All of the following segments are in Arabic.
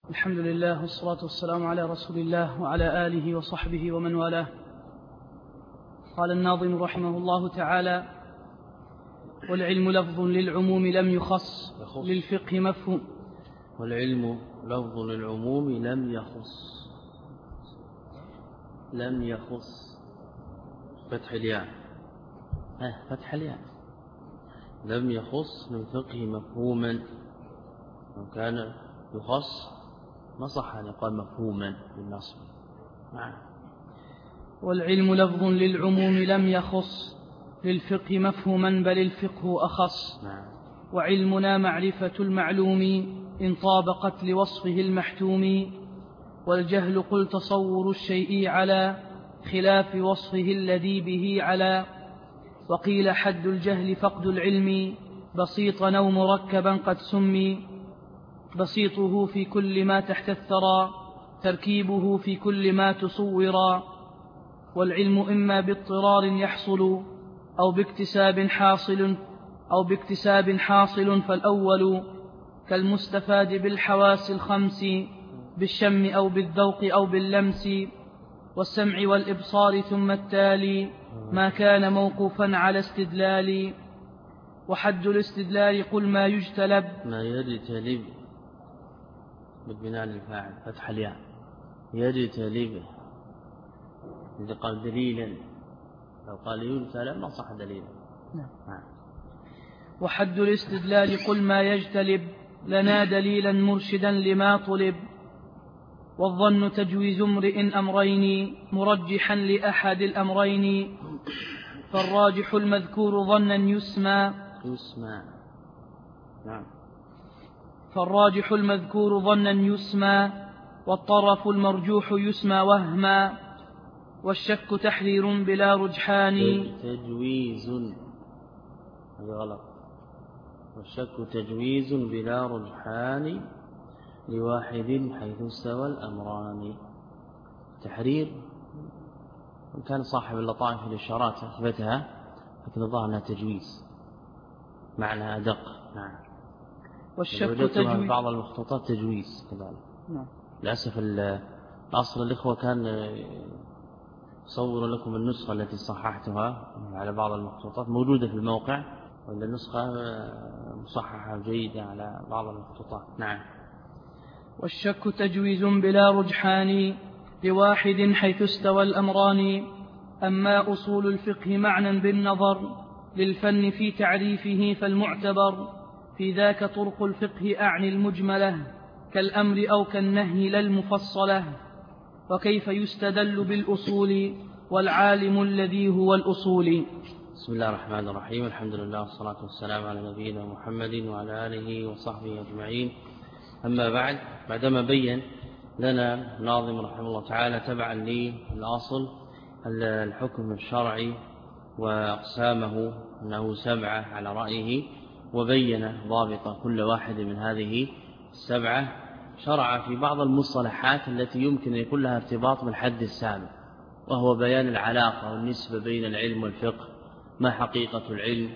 الحمد لله والصلاة والسلام على رسول الله وعلى آله وصحبه ومن والاه. قال الناظم رحمه الله تعالى: والعلم لفظ للعموم لم يخص للفقه مفهوم. والعلم لفظ للعموم لم يخص فتح الياء لم يخص للفقه مفهوما. لو كان يخص ما صح أن يقال مفهوما بالنصب. والعلم لفظ للعموم لم يخص للفقه مفهوما بل الفقه أخص. وعلمنا معرفة المعلوم إن طابقت لوصفه المحتوم. والجهل قل تصور الشيء على خلاف وصفه الذي به على. وقيل حد الجهل فقد العلم بسيطا أو مركبا قد سمي. بسيطه في كل ما تحت الثرى تركيبه في كل ما تصورا. والعلم إما باضطرار يحصل أو باكتساب حاصل فالأول كالمستفاد بالحواس الخمس بالشم أو بالذوق أو باللمس والسمع والإبصار. ثم التالي ما كان موقوفا على استدلال. وحد الاستدلال قل ما يجتلب بالبناء للفاعل فتح الياء يجتلب. إذا قال دليلا، لو قال يجتلب ما صح دليلا. وحد الاستدلال قل ما يجتلب لنا دليلا مرشدا لما طلب. والظن تجويز امرئ أمرين مرجحا لأحد الأمرين. فالراجح المذكور ظنا يسمى فالراجح المذكور ظنا يسمى. والطرف المرجوح يسمى وهما. والشك تحرير بلا رجحان. تجويز هذا غلط. والشك تجويز بلا رجحان لواحد حيث استوى الأمران. تحرير كان صاحب اللطائف الإشارات أثبتها، لكن الظاهر أنها تجويز معنى أدق. والشك تجويز بعض المخطوطات تجويز كذلك. للأسف الأصل الإخوة كان صور لكم النسخة التي صححتها على بعض المخطوطات موجودة في الموقع، وإن النسخة مصححة جيدة على بعض المخطوطات. والشك تجويز بلا رجحان لواحد حيث استوى الأمران. أما أصول الفقه معنى بالنظر للفن في تعريفه فالمعتبر. في ذاك طرق الفقه أعني المجملة كالأمر أو كالنهي لا المفصلة. وكيف يستدل بالأصول والعالم الذي هو الأصول. بسم الله الرحمن الرحيم. الحمد لله والصلاة والسلام على نبينا محمد وعلى آله وصحبه أجمعين. أما بعدما بين لنا ناظم رحمه الله تعالى تبعا للأصل الحكم الشرعي وأقسامه أنه 7 على رأيه، وبين ضابط كل واحد من هذه 7، شرع في بعض المصطلحات التي يمكن أن يكون لها ارتباط بالحد السابق، وهو بيان العلاقة والنسبة بين العلم والفقه. ما حقيقة العلم،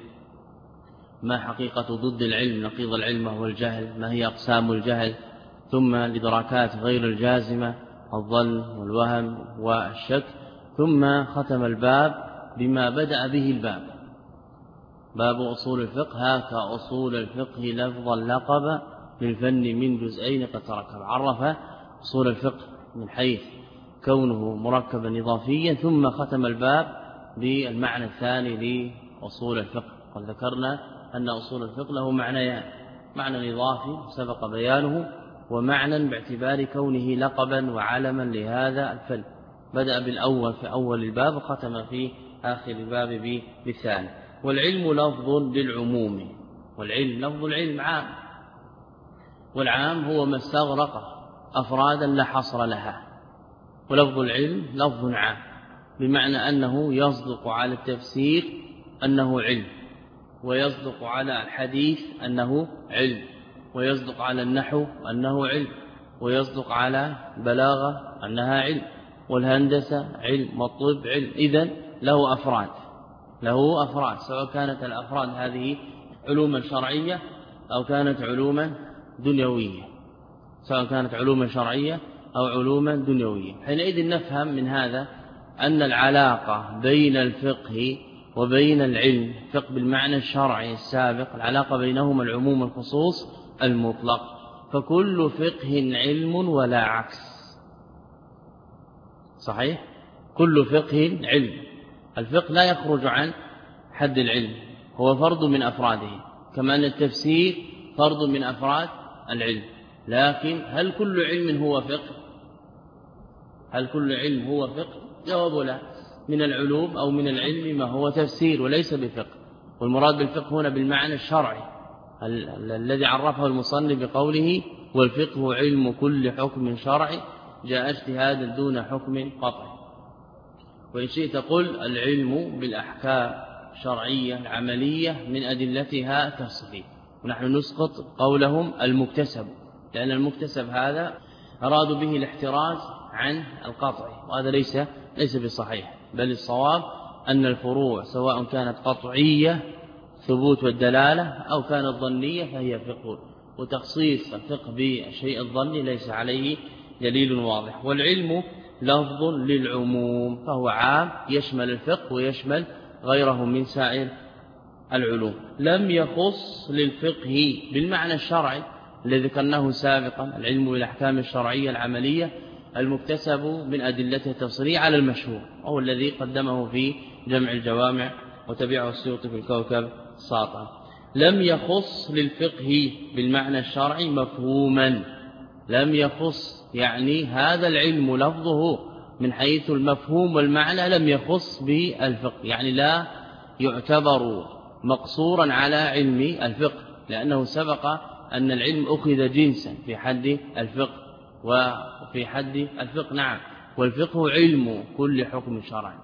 ما حقيقة ضد العلم نقيض العلم وهو الجهل، ما هي أقسام الجهل، ثم الإدراكات غير الجازمة الظن والوهم والشك. ثم ختم الباب بما بدأ به الباب، باب أصول الفقه. هاك أصول الفقه لفظا لقب للفن من جزئين قد تركب. عرف أصول الفقه من حيث كونه مركبا إضافيا، ثم ختم الباب بالمعنى الثاني لأصول الفقه. قد ذكرنا أن أصول الفقه له معنيان: معنى إضافي سبق بيانه، ومعنى باعتبار كونه لقبا وعلما لهذا الفن. بدأ بالأول في أول الباب وختم في آخر الباب بالثاني. والعلم لفظ للعموم. والعلم لفظ العلم عام، والعام هو ما استغرق أفرادا لا حصر لها. ولفظ العلم لفظ عام بمعنى أنه يصدق على التفسير أنه علم، ويصدق على الحديث أنه علم، ويصدق على النحو أنه علم، ويصدق على البلاغة أنها علم، والهندسة علم، والطب علم. إذن له أفراد، سواء كانت الأفراد هذه علوما شرعية أو كانت علوما دنيوية، سواء كانت علوما شرعية أو علوما دنيوية. حينئذ نفهم من هذا أن العلاقة بين الفقه وبين العلم، الفقه بالمعنى الشرعي السابق، العلاقة بينهما العموم الخصوص المطلق، فكل فقه علم ولا عكس. صحيح؟ كل فقه علم. الفقه لا يخرج عن حد العلم، هو فرد من أفراده، كما أن التفسير فرد من أفراد العلم. لكن هل كل علم هو فقه؟ هل كل علم هو فقه؟ جواب لا. من العلوم أو من العلم ما هو تفسير وليس بفقه. والمراد بالفقه هنا بالمعنى الشرعي الذي عرفه المصنف بقوله والفقه علم كل حكم شرعي جاء اجتهادا دون حكم قطعي. وإن شئت قل العلم بالأحكام الشرعية العملية من أدلتها تصفي. ونحن نسقط قولهم المكتسب، لأن المكتسب هذا أرادوا به الاحتراز عن القطع، وهذا ليس بصحيح، بل الصواب أن الفروع سواء كانت قطعية ثبوت والدلالة أو كانت ظنية فهي فقه، وتخصيص الفقه بالشيء الظني ليس عليه دليل واضح. والعلم لفظ للعموم فهو عام يشمل الفقه ويشمل غيره من سائر العلوم، لم يخص للفقه بالمعنى الشرعي الذي ذكرناه سابقا، العلم بالأحكام الشرعية العملية المكتسب من أدلته التفصيلية على المشهور، وهو الذي قدمه في جمع الجوامع وتبعه السيوطي في الكوكب الساطع. لم يخص للفقه بالمعنى الشرعي مفهوما، لم يخص يعني هذا العلم لفظه من حيث المفهوم والمعنى لم يخص بالفقه، يعني لا يعتبر مقصورا على علم الفقه، لأنه سبق أن العلم أخذ جنسا في حد الفقه وفي حد الفقه. نعم، والفقه علم كل حكم شرعي.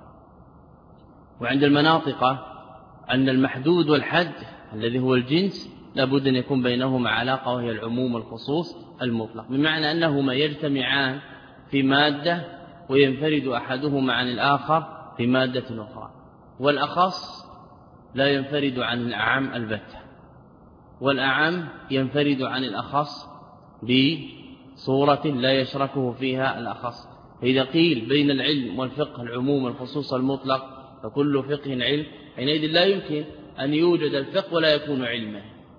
وعند المناطق أن المحدود والحد الذي هو الجنس لابد أن يكون بينهما علاقة، وهي العموم والخصوص المطلق، بمعنى أنهما يجتمعان في مادة وينفرد أحدهما عن الآخر في مادة أخرى، والأخص لا ينفرد عن الأعم البتة، والأعم ينفرد عن الأخص بصورة لا يشركه فيها الأخص. فإذا قيل بين العلم والفقه العموم والخصوص المطلق فكل فقه علم، حينئذ لا يمكن أن يوجد الفقه ولا يكون علما.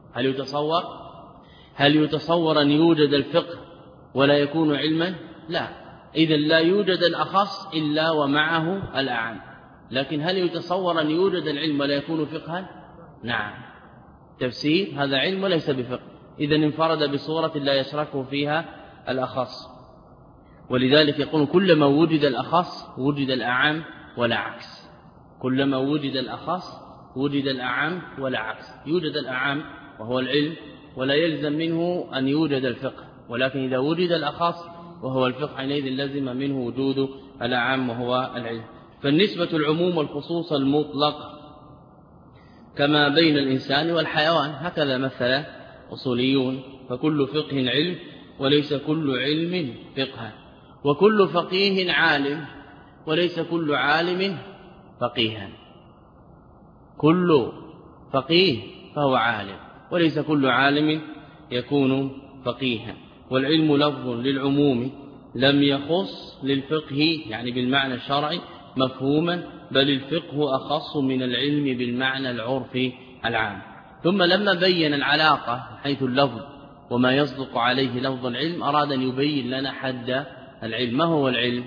هل يتصور أن يوجد الفقه ولا يكون علما؟ لا، إذن لا يوجد الأخص إلا ومعه الأعم. لكن هل يتصور أن يوجد العلم ولا يكون فقها؟ نعم، تفسير هذا علم وليس بفقه، إذن انفرد بصورة لا يشركه فيها الأخص. ولذلك يقول كلما وجد الأخص وجد الأعم ولا عكس، كلما وجد الأخص وجد الأعم ولا عكس. يوجد الأعم وهو العلم ولا يلزم منه أن يوجد الفقه، ولكن إذا وجد الأخص وهو الفقه حينئذ لازم منه وجود الأعم وهو العلم. فالنسبة العموم والخصوص المطلق كما بين الإنسان والحيوان، هكذا مثل أصوليون، فكل فقه علم وليس كل علم فقها، وكل فقيه عالم وليس كل عالم فقيها. كل فقيه فهو عالم وليس كل عالم يكون فقيها. والعلم لفظ للعموم لم يخص للفقه يعني بالمعنى الشرعي مفهوما، بل الفقه أخص من العلم بالمعنى العرفي العام. ثم لما بين العلاقة حيث اللفظ وما يصدق عليه لفظ العلم أراد أن يبين لنا حد العلم. ما هو العلم؟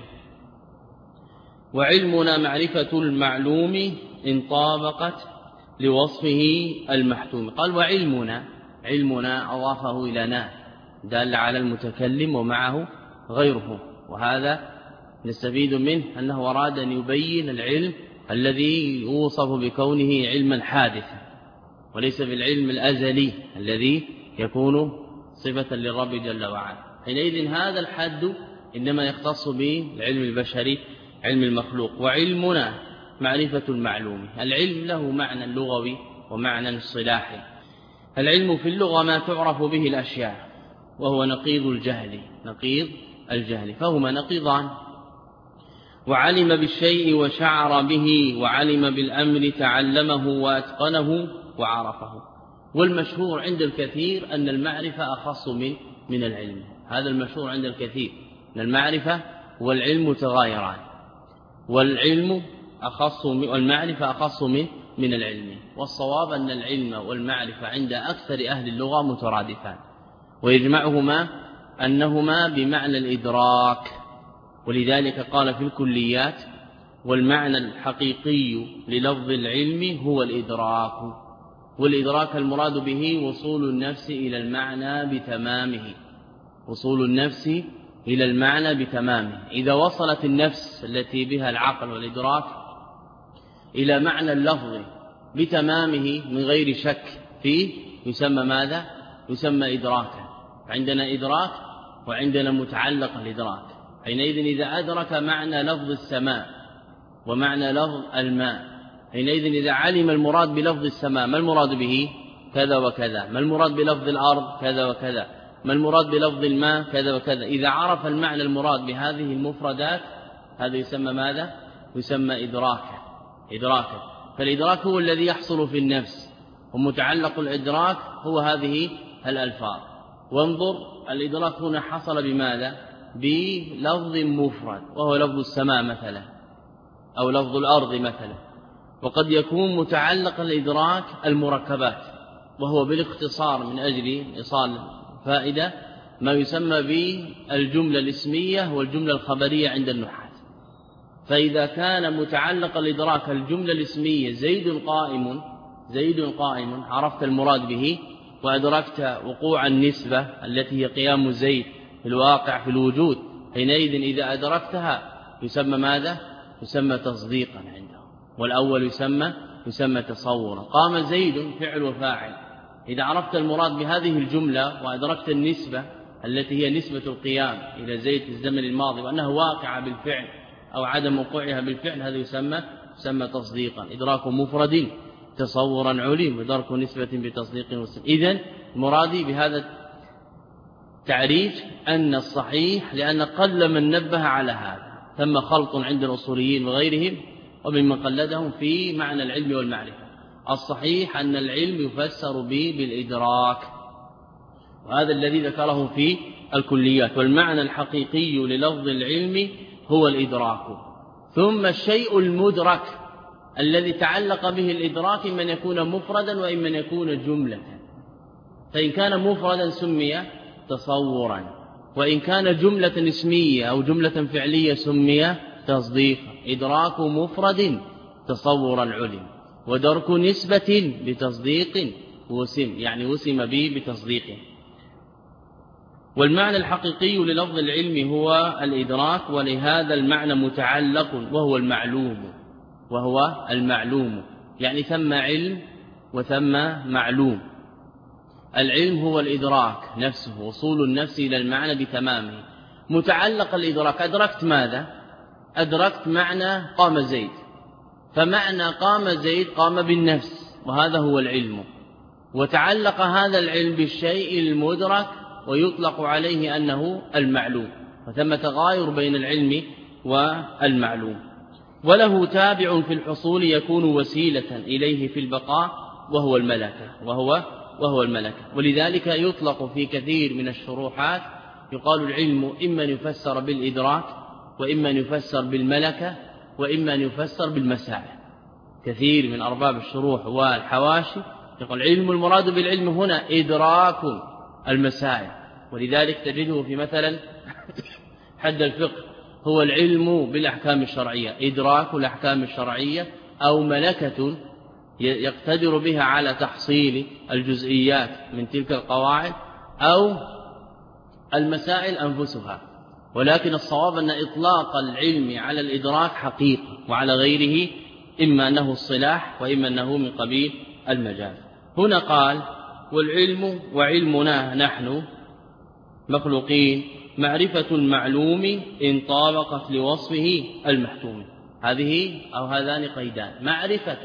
وعلمنا معرفة المعلوم إن طابقت لوصفه المحتوم. قال علمنا أضافه إلى نا دال على المتكلم ومعه غيره، وهذا نستفيد منه أنه أراد أن يبين العلم الذي يوصف بكونه علما حادثا وليس بالعلم الأزلي الذي يكون صفة للرب جل وعلا. حينئذ هذا الحد إنما يختص بالعلم البشري علم المخلوق. وعلمنا معرفة المعلوم، العلم له معنى لغوي ومعنى اصطلاحي. العلم في اللغة ما تعرف به الأشياء، وهو نقيض الجهل، فهما نقيضان. وعلم بالشيء وشعر به، وعلم بالأمر تعلمه وأتقنه وعرفه. والمشهور عند الكثير أن المعرفة أخص من العلم، هذا المشهور عند الكثير، أن المعرفة والعلم متغايران، والمعرفة أخص من العلم. والصواب أن العلم والمعرفة عند أكثر أهل اللغة مترادفان، ويجمعهما أنهما بمعنى الإدراك. ولذلك قال في الكليات: والمعنى الحقيقي للفظ العلم هو الإدراك، والإدراك المراد به وصول النفس إلى المعنى بتمامه، وصول النفس إلى المعنى بتمامه. إذا وصلت النفس التي بها العقل والإدراك إلى معنى اللفظ بتمامه من غير شك فيه يسمى ماذا؟ يسمى إدراكا. عندنا إدراك وعندنا متعلق الإدراك. حينئذ إذا أدرك معنى لفظ السماء ومعنى لفظ الماء، حينئذ إذا علم المراد بلفظ السماء ما المراد به؟ كذا وكذا. ما المراد بلفظ الأرض؟ كذا وكذا. ما المراد بلفظ الماء؟ كذا وكذا. إذا عرف المعنى المراد بهذه المفردات هذا يسمى ماذا؟ يسمى إدراكا. فالإدراك هو الذي يحصل في النفس، ومتعلق الإدراك هو هذه الألفاظ. وانظر، الإدراك هنا حصل بماذا؟ بلفظ مفرد وهو لفظ السماء مثلا، أو لفظ الأرض مثلا. وقد يكون متعلق الإدراك المركبات، وهو بالاختصار من أجل إيصال فائدة ما يسمى بالجملة الاسمية والجملة الخبرية عند النحاة. فإذا كان متعلق الإدراك الجملة الاسمية زيد قائم عرفت المراد به وأدركت وقوع النسبة التي هي قيام زيد في الواقع في الوجود، حينئذ إذا أدركتها يسمى ماذا؟ يسمى تصديقا عنده. والأول يسمى تصورا. قام زيد فعل وفاعل. إذا عرفت المراد بهذه الجملة وأدركت النسبة التي هي نسبة القيام إلى زيد في الزمن الماضي وأنها واقعة بالفعل أو عدم وقوعها بالفعل، هذا يسمى تصديقا. إدراك مفرد تصورا علم، إدراك نسبة بتصديق وسلم. إذن مرادي بهذا التعريف أن الصحيح، لأن قل من نبه على هذا، ثم خلط عند الأصوليين وغيرهم وممن قلدهم في معنى العلم والمعرفة. الصحيح أن العلم يفسر به بالإدراك، وهذا الذي ذكره في الكليات. والمعنى الحقيقي للفظ العلم هو الإدراك. ثم الشيء المدرك الذي تعلق به الإدراك إما أن يكون مفردا وإما أن يكون جملة. فإن كان مفردا سمي تصورا، وإن كان جملة اسمية أو جملة فعلية سمي تصديقا. إدراك مفرد تصورا علم، ودرك نسبة بتصديق وسم، يعني وسم به بتصديقه. والمعنى الحقيقي للفظ العلم هو الإدراك، ولهذا المعنى متعلق وهو المعلوم، يعني ثم علم وثم معلوم. العلم هو الإدراك نفسه، وصول النفس إلى المعنى بتمامه. متعلق الإدراك، أدركت ماذا؟ أدركت معنى قام زيد، فمعنى قام زيد قام بالنفس، وهذا هو العلم. وتعلق هذا العلم بالشيء المدرك ويطلق عليه أنه المعلوم، وثم تغاير بين العلم والمعلوم. وله تابع في الحصول يكون وسيلة إليه في البقاء وهو الملكة. ولذلك يطلق في كثير من الشروحات يقال العلم إما أن يفسر بالإدراك، وإما أن يفسر بالملكة، وإما أن يفسر بالمساعي. كثير من أرباب الشروح والحواشي يقول العلم المراد بالعلم هنا إدراك المساعي. ولذلك تجده في مثلا حد الفقه هو العلم بالأحكام الشرعية، إدراك الأحكام الشرعية، أو ملكة يقتدر بها على تحصيل الجزئيات من تلك القواعد، أو المسائل أنفسها. ولكن الصواب أن إطلاق العلم على الإدراك حقيقة، وعلى غيره إما أنه الصلاح وإما أنه من قبيل المجاز. هنا قال والعلم وعلمنا نحن مخلوقين معرفة المعلوم إن طابقت لوصفه المحتوم. هذه أو هذان قيدان: معرفة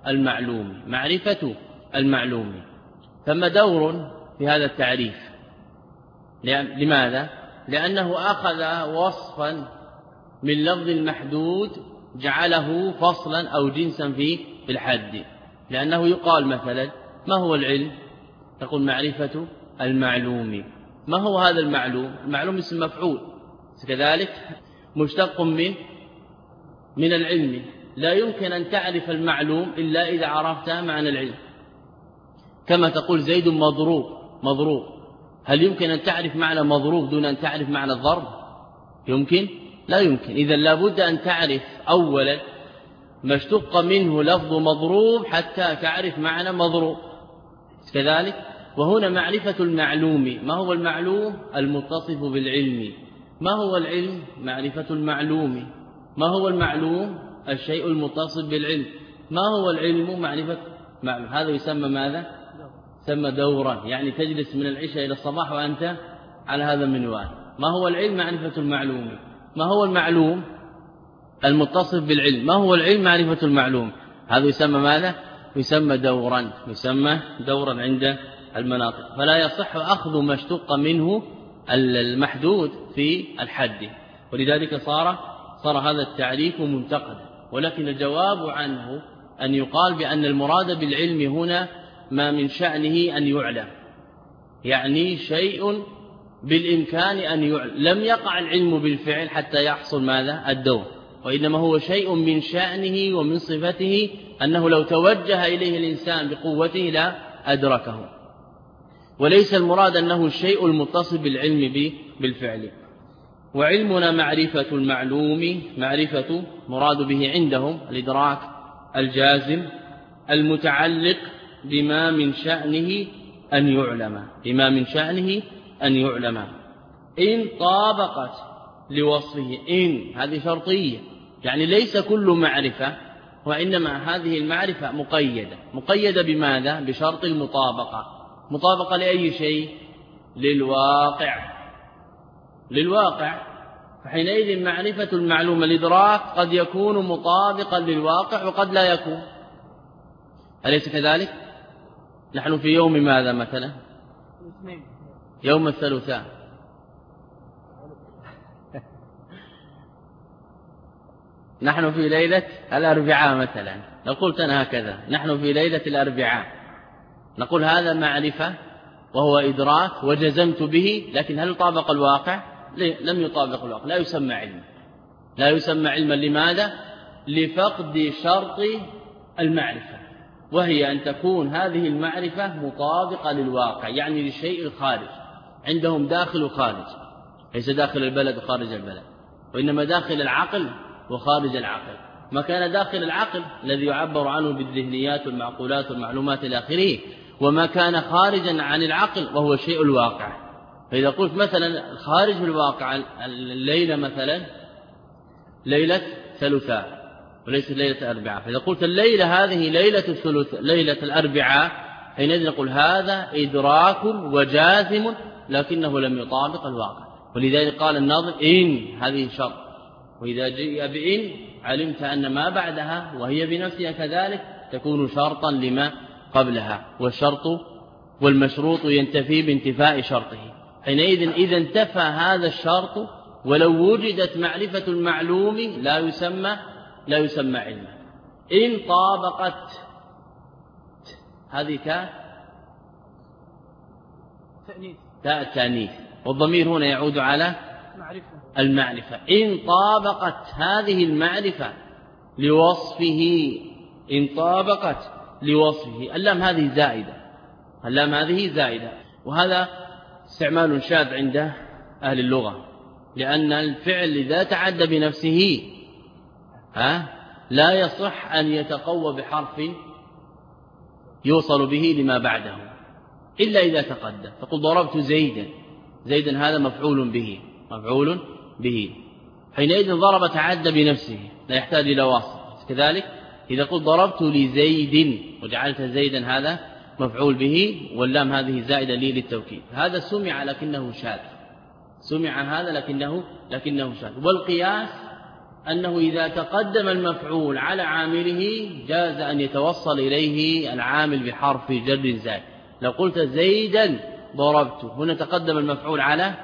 المعلوم. ثم دور في هذا التعريف. لماذا؟ لأنه أخذ وصفا من لفظ المحدود جعله فصلا أو جنسا في الحد. لأنه يقال مثلا ما هو العلم؟ تقول معرفة المعلوم. ما هو هذا المعلوم؟ المعلوم اسم مفعول، كذلك مشتق من العلم. لا يمكن أن تعرف المعلوم إلا إذا عرفت معنى العلم. كما تقول زيد مضروب، هل يمكن أن تعرف معنى مضروب دون أن تعرف معنى الضرب؟ يمكن؟ لا يمكن. إذن لابد أن تعرف أولا ما اشتق منه لفظ مضروب حتى تعرف معنى مضروب، كذلك. وهنا معرفة المعلوم. ما هو المعلوم؟ المتصف بالعلم. ما هو العلم؟ معرفة المعلوم. ما هو المعلوم؟ الشيء المتصف بالعلم. ما هو العلم؟ معرفة معلوم. هذا يسمى ماذا؟ يسمى دورا، يعني تجلس من العشاء إلى الصباح وأنت على هذا المنوال. ما هو العلم؟ معرفة المعلوم. ما هو المعلوم؟ المتصف بالعلم. ما هو العلم؟ معرفة المعلوم. هذا يسمى ماذا؟ يسمى دورا عند المناطق. فلا يصح أخذ ما اشتق منه المحدود في الحد، ولذلك صار هذا التعريف منتقدا. ولكن الجواب عنه أن يقال بأن المراد بالعلم هنا ما من شأنه أن يعلم، يعني شيء بالإمكان أن يعلم. لم يقع العلم بالفعل حتى يحصل ماذا؟ الدور، وإنما هو شيء من شأنه ومن صفته أنه لو توجه إليه الإنسان بقوته لا أدركه. وليس المراد أنه الشيء المتصل بالعلم بالفعل. وعلمنا معرفة المعلوم. معرفة مراد به عندهم الإدراك الجازم المتعلق بما من شأنه أن يعلم، بما من شأنه أن يعلم. إن طابقت لوصفه، إن هذه شرطية، يعني ليس كل معرفة، وإنما هذه المعرفة مقيدة بماذا؟ بشرط المطابقة. مطابقة لأي شيء؟ للواقع. فحينئذ معرفة المعلوم الإدراك قد يكون مطابقا للواقع وقد لا يكون، أليس كذلك؟ نحن في يوم ماذا مثلا؟ يوم الثلاثاء. نحن في ليلة الأربعاء مثلا. لو قلت أنا هكذا نحن في ليلة الأربعاء، نقول هذا معرفة وهو إدراك وجزمت به، لكن هل طابق الواقع؟ لم يطابق الواقع، لا يسمى علما. لا يسمى علما. لماذا؟ لفقد شرط المعرفة، وهي أن تكون هذه المعرفة مطابقة للواقع، يعني للشيء الخارج. عندهم داخل وخارج، ليس داخل البلد وخارج البلد، وإنما داخل العقل وخارج العقل. ما كان داخل العقل الذي يعبر عنه بالذهنيات والمعقولات والمعلومات إلى آخره، وما كان خارجا عن العقل وهو شيء الواقع. فإذا قلت مثلا خارج الواقع الليلة مثلا ليلة ثلاثاء وليست ليلة أربعاء، فإذا قلت الليلة هذه ليلة الأربعاء، حينئذ نقول هذا إدراك وجازم لكنه لم يطابق الواقع. ولذلك قال الناظم إن هذه شرط، وإذا جاء بإن علمت أن ما بعدها وهي بنفسها كذلك تكون شرطا لما قبلها، والشرط والمشروط ينتفي بانتفاء شرطه. حينئذ إذا انتفى هذا الشرط ولو وجدت معرفة المعلوم لا يسمى علما. إن طابقت، هذه تاء التأنيث، والضمير هنا يعود على المعرفة. إن طابقت هذه المعرفة لوصفه، إن طابقت لوصفه، اللام هذه زائدة، وهذا استعمال شاذ عند أهل اللغة، لأن الفعل إذا تعدى بنفسه لا يصح أن يتقوى بحرف يوصل به لما بعده إلا إذا تقدم. فقل ضربت زيدا هذا مفعول به، حينئذ ضرب تعدى بنفسه لا يحتاج إلى واسطة. كذلك إذا قلت ضربت لزيد وجعلت زيدا هذا مفعول به، واللام هذه زائدة لي للتوكيد، هذا سمع لكنه شاذ، لكنه شاذ. والقياس أنه إذا تقدم المفعول على عامله جاز أن يتوصل إليه العامل بحرف جر زائد. لو قلت زيدا ضربت، هنا تقدم المفعول على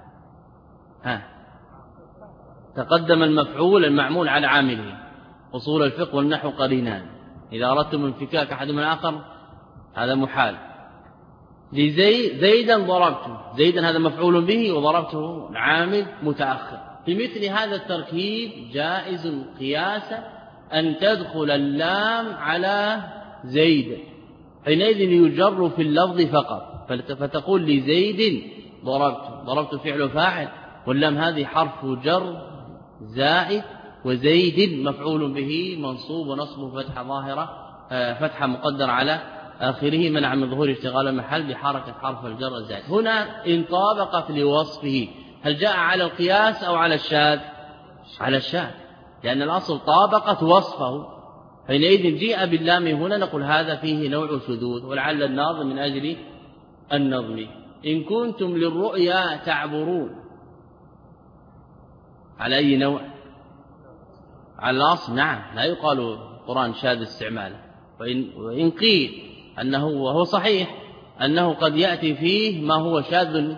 تقدم المفعول المعمول على عامله. أصول الفقه والنحو قرينان، إذا أردتم انفكاك أحد من الآخر هذا محال. زيدا ضربته، زيدا هذا مفعول به وضربته عامل متأخر. في مثل هذا التركيب جائز قياسا أن تدخل اللام على زيد، حينئذ يجر في اللفظ فقط، فتقول لزيد ضربت فعل فاعل، واللام هذه حرف جر زائد، وزيد مفعول به منصوب ونصبه فتحة ظاهرة فتحة مقدر على آخره منع من ظهور اشتغال المحل بحركة حرف الجر الزائد. هنا إن طابقت لوصفه، هل جاء على القياس أو على الشاذ؟ على الشاذ، لأن الأصل طابقت وصفه، حينئذ جيء باللام هنا نقول هذا فيه نوع شذوذ. ولعل الناظم من أجل النظم إن كنتم للرؤيا تعبرون، على أي نوع؟ على الأصل نعم، لا يقال القرآن شاذ استعماله، وإن قيل أنه وهو صحيح أنه قد يأتي فيه ما هو شاذ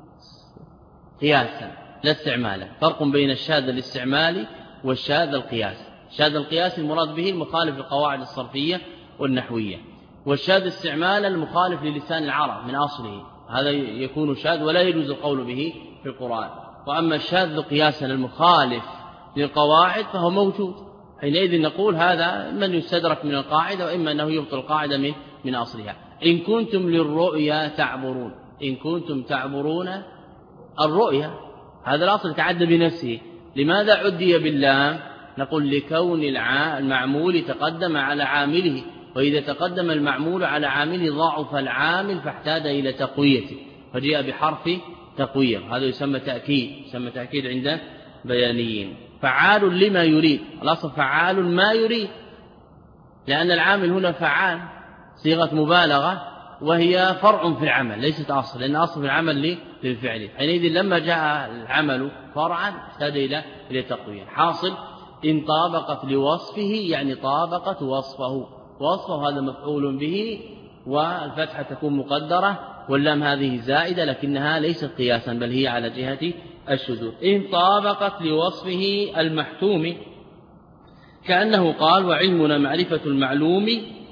قياسا لا استعمالا. فرق بين الشاذ الاستعمالي والشاذ القياس. شاذ القياس المراد به المخالف للقواعد الصرفية والنحوية، والشاذ استعمالا المخالف للسان العرب من أصله، هذا يكون شاذ ولا يجوز القول به في القرآن. وأما الشاذ قياسا المخالف للقواعد فهو موجود، حينئذ نقول هذا من يستدرك من القاعدة، وإما أنه يبطل القاعدة من أصلها. إن كنتم للرؤيا تعبرون، إن كنتم تعبرون الرؤيا، هذا الأصل تعدى بنفسه. لماذا عدي باللام؟ نقول لكون المعمول تقدم على عامله، وإذا تقدم المعمول على عامله ضعف العامل فاحتاج إلى تقويته، فجاء بحرف تقوية، هذا يسمى تأكيد عند بيانيين. فعال لما يريد، الأصل فعال ما يريد، لأن العامل هنا فعال صيغة مبالغة، وهي فرع في العمل ليست أصل، لأن أصل في العمل للفعل. حينئذ لما جاء العمل فرعا احتاج إلى تقوية. حاصل إن طابقت لوصفه يعني طابقت وصفه هذا مفعول به، والفتحة تكون مقدرة، واللام هذه زائدة لكنها ليست قياسا بل هي على جهة الشذوذ. إن طابقت لوصفه المحتوم، كأنه قال وعلمنا معرفة المعلوم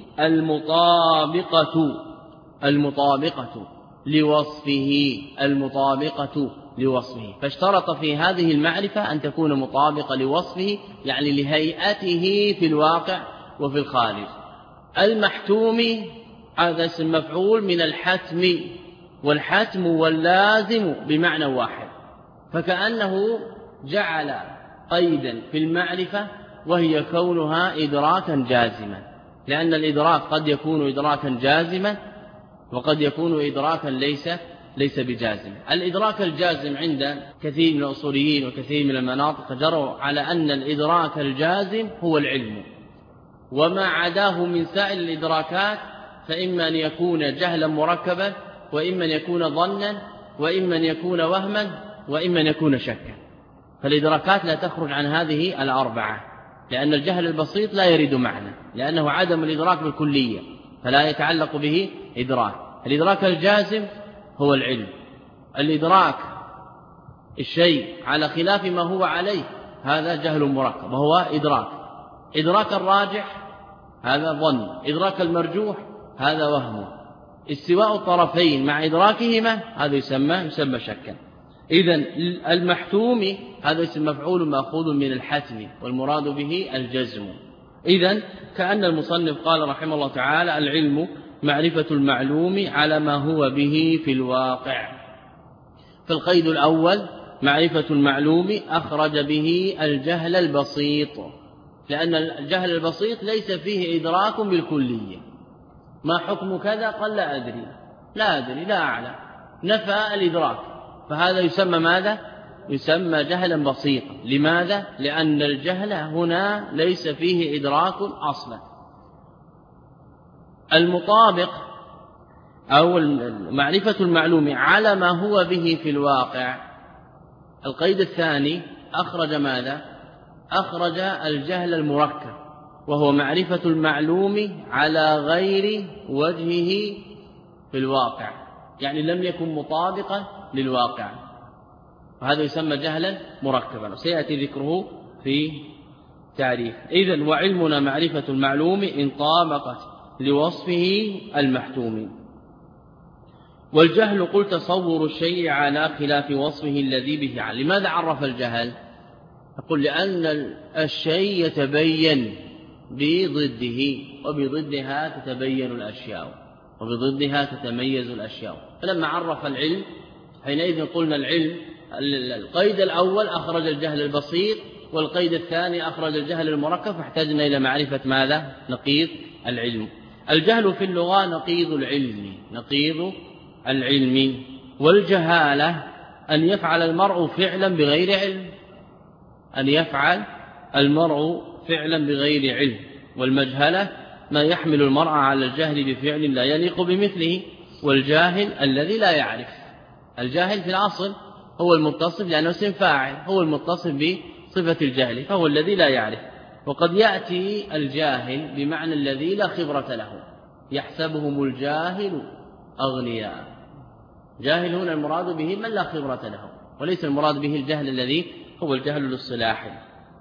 المطابقة لوصفه، فاشترط في هذه المعرفة أن تكون مطابقة لوصفه، يعني لهيئته في الواقع وفي الخارج. المحتوم هذا اسم مفعول من الحتم، والحتم واللازم بمعنى واحد، فكأنه جعل قيدا في المعرفة وهي كونها إدراكا جازما، لأن الإدراك قد يكون إدراكا جازما وقد يكون إدراكا ليس بجازم. الإدراك الجازم عند كثير من الأصوليين وكثير من المناطق جروا على أن الإدراك الجازم هو العلم، وما عداه من سائر الإدراكات فإما أن يكون جهلا مركبا، وإما أن يكون ظنا، وإما أن يكون وهما، وإما أن يكون شكا. فالإدراكات لا تخرج عن هذه الأربعة، لأن الجهل البسيط لا يريد معنى، لأنه عدم الإدراك بالكلية فلا يتعلق به إدراك. الإدراك الجازم هو العلم. الإدراك الشيء على خلاف ما هو عليه هذا جهل مركب وهو إدراك الراجح هذا ظن، إدراك المرجوح هذا وهم. استواء الطرفين مع إدراكهما هذا يسمى شكا. إذن المحتوم هذا اسم مفعول مأخوذ من الحتم، والمراد به الجزم. إذن كأن المصنف قال رحمه الله تعالى العلم معرفة المعلوم على ما هو به في الواقع. فالقيد الأول معرفة المعلوم أخرج به الجهل البسيط، لأن الجهل البسيط ليس فيه إدراك بالكلية. ما حكم كذا؟ قال لا أدري لا أعلم، نفى الإدراك، فهذا يسمى ماذا؟ يسمى جهلا بسيطا. لماذا؟ لأن الجهل هنا ليس فيه إدراك أصلا. المطابق أو معرفة المعلوم على ما هو به في الواقع. القيد الثاني أخرج ماذا؟ أخرج الجهل المركب، وهو معرفة المعلوم على غير وجهه في الواقع، يعني لم يكن مطابقا للواقع، وهذا يسمى جهلا مركبا، وسيأتي ذكره في تعريف. إذن وعلمنا معرفة المعلوم إن طابقت لوصفه المحتوم. والجهل قل تصور الشيء على خلاف وصفه الذي به علم. لماذا عرف الجهل؟ أقول لأن الشيء يتبين بضده، وبضدها تتبين الأشياء، وبضدها تتميز الأشياء. فلما عرف العلم حينئذ قلنا العلم القيد الأول أخرج الجهل البسيط، والقيد الثاني أخرج الجهل المركب، فاحتاجنا إلى معرفة ماذا؟ نقيض العلم. الجهل في اللغة نقيض العلم، نقيض العلم. والجهالة أن يفعل المرء فعلا بغير علم، أن يفعل المرء فعلا بغير علم. والمجهلة ما يحمل المرء على الجهل بفعل لا يليق بمثله. والجاهل الذي لا يعرف. الجاهل في الأصل هو المتصف لأنه اسم فاعل، هو المتصف بصفة الجهل، فهو الذي لا يعرف. وقد يأتي الجاهل بمعنى الذي لا خبرة له، يحسبهم الجاهل أغنياء. جاهل هنا المراد به من لا خبرة له، وليس المراد به الجهل الذي هو الجهل الاصطلاحي.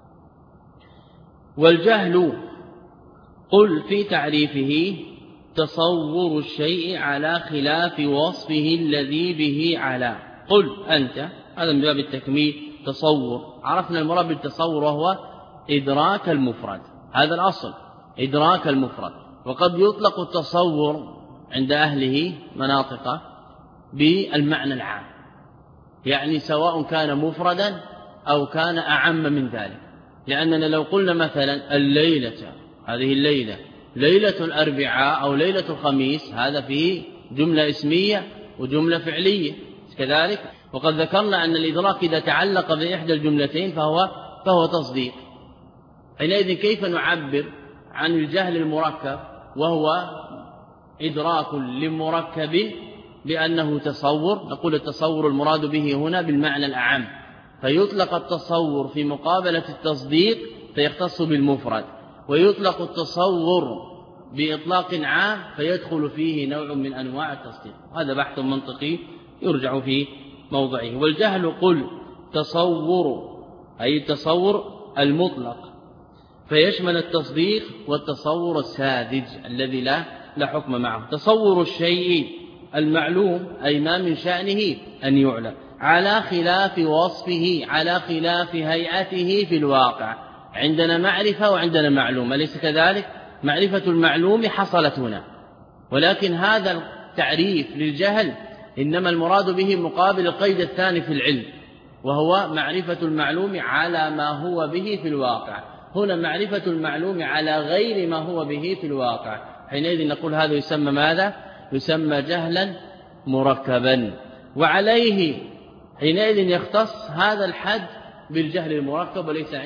والجهل قل في تعريفه تصور الشيء على خلاف وصفه الذي به على. قل أنت، هذا من باب التكميل. تصور، عرفنا المراد بالتصور وهو إدراك المفرد، هذا الأصل إدراك المفرد. وقد يطلق التصور عند أهله مناطق بالمعنى العام، يعني سواء كان مفردا أو كان أعم من ذلك. لأننا لو قلنا مثلا الليلة، هذه الليلة ليلة الأربعاء أو ليلة الخميس، هذا فيه جملة اسمية وجملة فعلية كذلك. وقد ذكرنا أن الإدراك إذا تعلق بإحدى الجملتين فهو تصديق. حينئذ كيف نعبر عن الجهل المركب وهو إدراك لمركب بأنه تصور؟ نقول التصور المراد به هنا بالمعنى الأعم، فيطلق التصور في مقابلة التصديق فيختص بالمفرد، ويطلق التصور بإطلاق عام فيدخل فيه نوع من أنواع التصديق. هذا بحث منطقي يرجع في موضعه. والجهل قل تصور، أي التصور المطلق، فيشمل التصديق والتصور الساذج الذي لا حكم معه. تصور الشيء المعلوم أي ما من شأنه أن يعلم، على خلاف وصفه، على خلاف هيئته في الواقع. عندنا معرفة وعندنا معلوم، أليس كذلك؟ معرفة المعلوم حصلت هنا، ولكن هذا التعريف للجهل إنما المراد به مقابل القيد الثاني في العلم، وهو معرفة المعلوم على ما هو به في الواقع. هنا معرفة المعلوم على غير ما هو به في الواقع. حينئذ نقول هذا يسمى ماذا؟ يسمى جهلا مركبا. وعليه حينئذ يختص هذا الحد بالجهل المركب،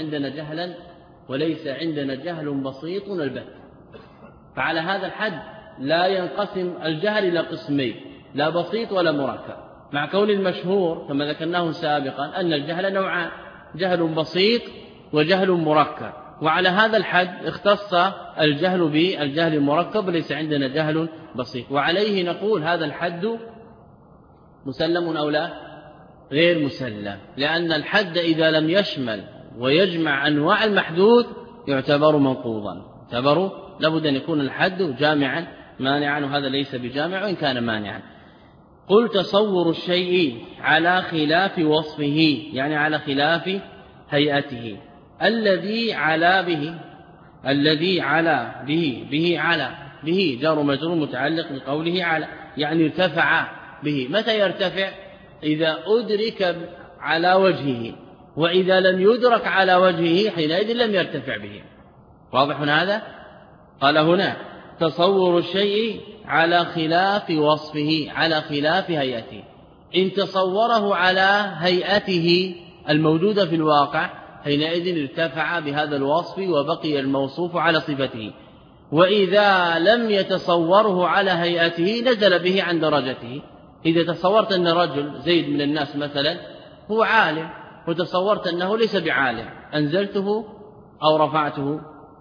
وليس عندنا جهل بسيط البت. فعلى هذا الحد لا ينقسم الجهل إلى قسمين، لا بسيط ولا مركب، مع كون المشهور كما ذكرناه سابقا أن الجهل نوعان، جهل بسيط وجهل مركب. وعلى هذا الحد اختص الجهل بالجهل المركب، وليس عندنا جهل بسيط. وعليه نقول هذا الحد مسلم أو لا؟ غير مسلم، لأن الحد إذا لم يشمل ويجمع أنواع المحدود يعتبر منقوضا، لابد أن يكون الحد جامعا مانعا، وهذا ليس بجامع وإن كان مانعا. قل تصور الشيء على خلاف وصفه، يعني على خلاف هيئته. الذي على به جار مجرور متعلق بقوله على، يعني ارتفع به. متى يرتفع؟ إذا أدرك على وجهه، وإذا لم يدرك على وجهه حينئذ لم يرتفع به. واضح هذا؟ قال هنا تصور الشيء على خلاف وصفه، على خلاف هيئته. إن تصوره على هيئته الموجودة في الواقع حينئذ ارتفع بهذا الوصف وبقي الموصوف على صفته. وإذا لم يتصوره على هيئته نزل به عن درجته. إذا تصورت أن رجل زيد من الناس مثلا هو عالم، وتصورت أنه ليس بعالم، أنزلته أو رفعته؟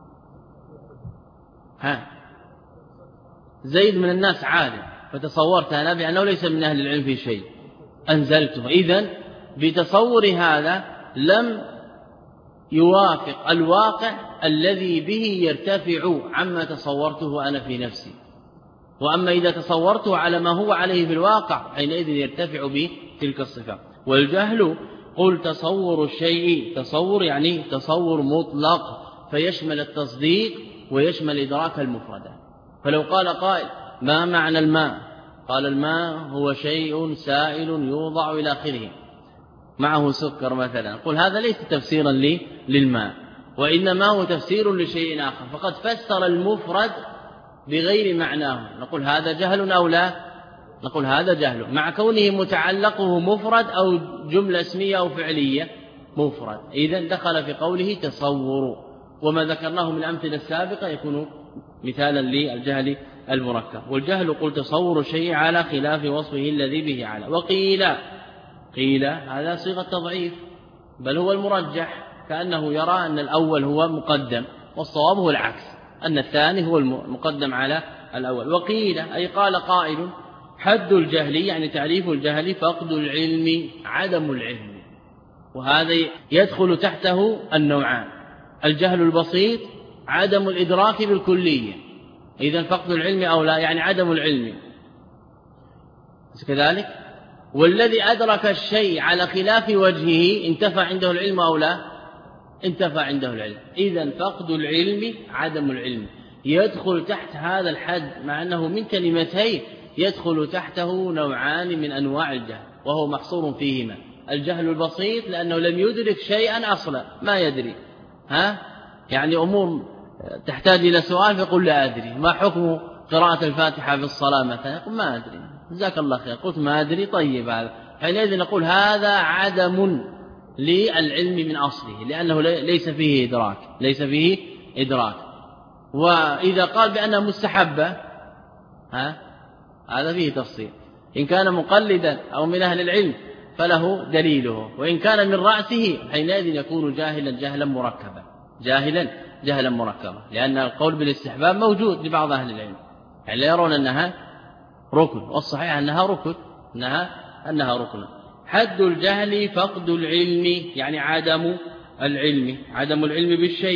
زيد من الناس عالم، فتصورت أنا بأنه ليس من أهل العلم في شيء، أنزلته. إذن بتصور هذا لم يوافق الواقع الذي به يرتفع عما تصورته أنا في نفسي. وأما إذا تصورته على ما هو عليه في الواقع حينئذ يرتفع بتلك الصفة. والجهل قل تصور الشيء، تصور يعني تصور مطلق فيشمل التصديق ويشمل إدراك المفردات. فلو قال قائل ما معنى الماء؟ قال الماء هو شيء سائل يوضع إلى آخره معه سكر مثلا، قل هذا ليس تفسيرا للماء، وإنما هو تفسير لشيء آخر، فقد فسر المفرد بغير معناه، نقول هذا جهل أو لا؟ نقول هذا جهل، مع كونه متعلقه مفرد أو جملة اسمية أو فعلية مفرد. إذن دخل في قوله تصور، وما ذكرناه من الأمثلة السابقة يكون مثالا للجهل المركب. والجهل قل تصور الشيء على خلاف وصفه الذي به على. قيل هذا صيغة تضعيف، بل هو المرجح، كأنه يرى أن الأول هو مقدم والصواب هو العكس، أن الثاني هو المقدم على الأول. وقيل أي قال قائل حد الجهل يعني تعريف الجهل فقد العلم عدم العلم، وهذا يدخل تحته النوعان، الجهل البسيط عدم الإدراك بالكلية، إذا فقد العلم أو لا يعني عدم العلم كذلك، والذي أدرك الشيء على خلاف وجهه انتفى عنده العلم أو لا؟ انتفى عنده العلم. إذا فقد العلم عدم العلم يدخل تحت هذا الحد، مع أنه من كلمتين يدخل تحته نوعان من أنواع الجهل، وهو محصور فيهما الجهل البسيط لأنه لم يدرك شيئا أصلا، ما يدري يعني أمور تحتاج إلى سؤال فيقول لا أدري، ما حكم قراءة الفاتحة في الصلاة مثلا؟ يقول ما أدري، جزاك الله خير، قلت ما أدري، طيب هذا حينئذ نقول هذا عدم للعلم من أصله، لأنه ليس فيه إدراك. وإذا قال بأنها مستحبة هذا فيه تفصيل، إن كان مقلدا أو من أهل العلم فله دليله، وإن كان من رأسه حينئذ يكون جاهلا جهلا مركبا، لأن القول بالاستحباب موجود لبعض أهل العلم، يعني لا يرون أنها ركن، والصحيح أنها ركن، أنها ركن. حد الجهل فقد العلم يعني عدم العلم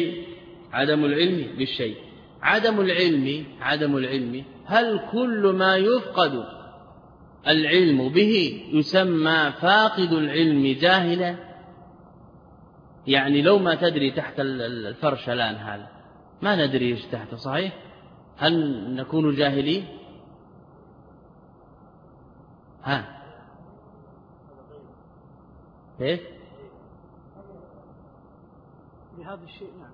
بالشيء. عدم العلم هل كل ما يفقد العلم به يسمى فاقد العلم جاهلا؟ يعني لو ما تدري تحت الفرش الآن هذا ما ندري ايش تحته، صحيح؟ هل نكون جاهلين؟ كيف؟ بهذا الشيء نعم.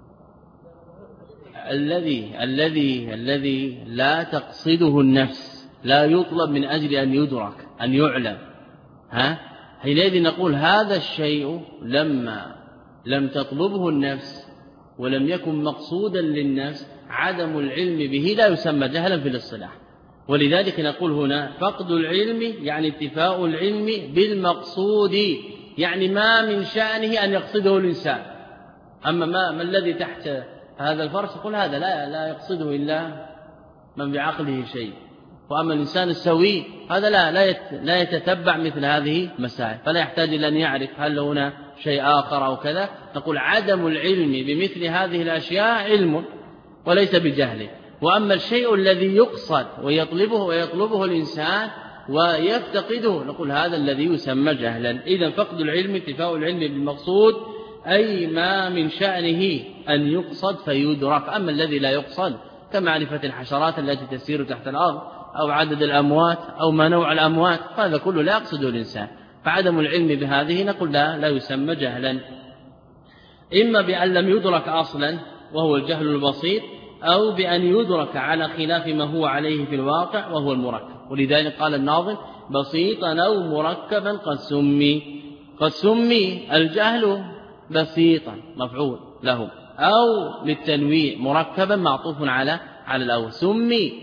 الذي لا تقصده النفس، لا يطلب من أجل أن يدرك أن يعلم، حينئذ نقول هذا الشيء لما لم تطلبه النفس ولم يكن مقصودا للنفس عدم العلم به لا يسمى جهلا في الاصطلاح. ولذلك نقول هنا فقد العلم يعني انتفاء العلم بالمقصود، يعني ما من شأنه أن يقصده الإنسان. أما ما الذي تحت هذا الفرش يقول هذا لا يقصده إلا من بعقله شيء، وأما الإنسان السوي هذا لا يتتبع مثل هذه المسائل، فلا يحتاج إلى أن يعرف هل هنا شيء آخر أو كذا. نقول عدم العلم بمثل هذه الأشياء علم وليس بجهل. وأما الشيء الذي يقصد ويطلبه الإنسان ويفتقده نقول هذا الذي يسمى جهلا. إذا فقد العلم انتفاء العلم بالمقصود، أي ما من شأنه أن يقصد فيدرك. أما الذي لا يقصد كمعرفة الحشرات التي تسير تحت الأرض أو عدد الأموات أو ما نوع الأموات، هذا كله لا يقصده الإنسان، فعدم العلم بهذه نقول لا يسمى جهلا، إما بأن لم يدرك أصلا وهو الجهل البسيط، أو بأن يدرك على خلاف ما هو عليه في الواقع وهو المركب. ولذلك قال الناظم بسيطا أو مركبا قد سمي الجهل بسيطا مفعول له، أو للتنويع مركبا معطوف على الأول، سمي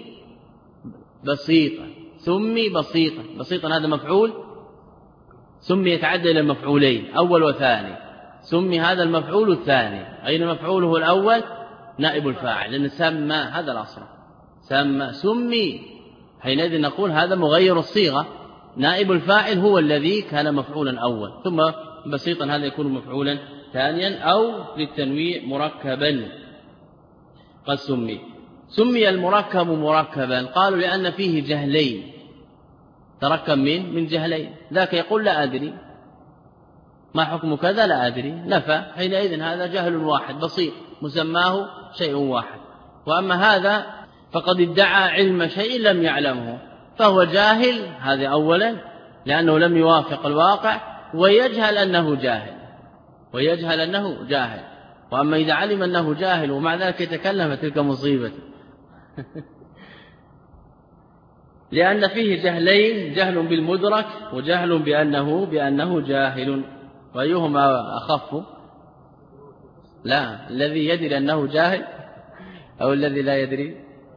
بسيطا هذا مفعول، سمي يتعدى إلى مفعولين أول وثاني، سمي هذا المفعول الثاني، أين مفعوله الأول؟ نائب الفاعل، لأن سمى هذا الأصل، سمي حينئذ نقول هذا مغير الصيغة، نائب الفاعل هو الذي كان مفعولا أول، ثم بسيطا هذا يكون مفعولا ثانيا، أو للتنويع مركبا قد سمي المركب مركبا قالوا لأن فيه جهلين، تركب من جهلين، ذاك يقول لا أدري ما حكم كذا لا أدري، نفى، حينئذ هذا جهل واحد بسيط مسماه شيء واحد. وأما هذا فقد ادعى علم شيء لم يعلمه فهو جاهل، هذا أولا لأنه لم يوافق الواقع، ويجهل أنه جاهل. وأما إذا علم أنه جاهل ومع ذلك يتكلم فتلك مصيبة لأن فيه جهلين، جهل بالمدرك وجهل بأنه جاهل. وأيهما أخف؟ لا، الذي يدري أنه جاهل أو الذي لا يدري؟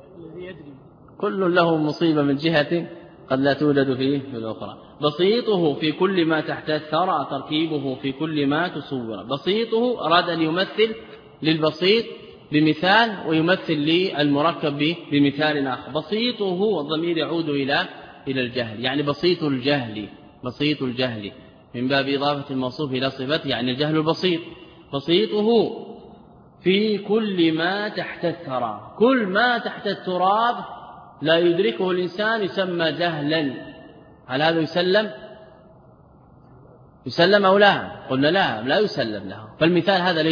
كل له مصيبة من جهة قد لا توجد فيه في الأخرى. بسيطه في كل ما تحت الثرى، تركيبه في كل ما تصور. بسيطه أراد أن يمثل للبسيط بمثال ويمثل للمركب بمثال آخر. بسيطه الضمير يعود إلى الجهل، يعني بسيط الجهل من باب إضافة الموصوف إلى صفته، يعني الجهل البسيط. بسيطه في كل ما تحت الثرى، كل ما تحت التراب لا يدركه الإنسان يسمى جهلا. هل هذا يسلم أو لا؟ قلنا لا يسلم له. فالمثال هذا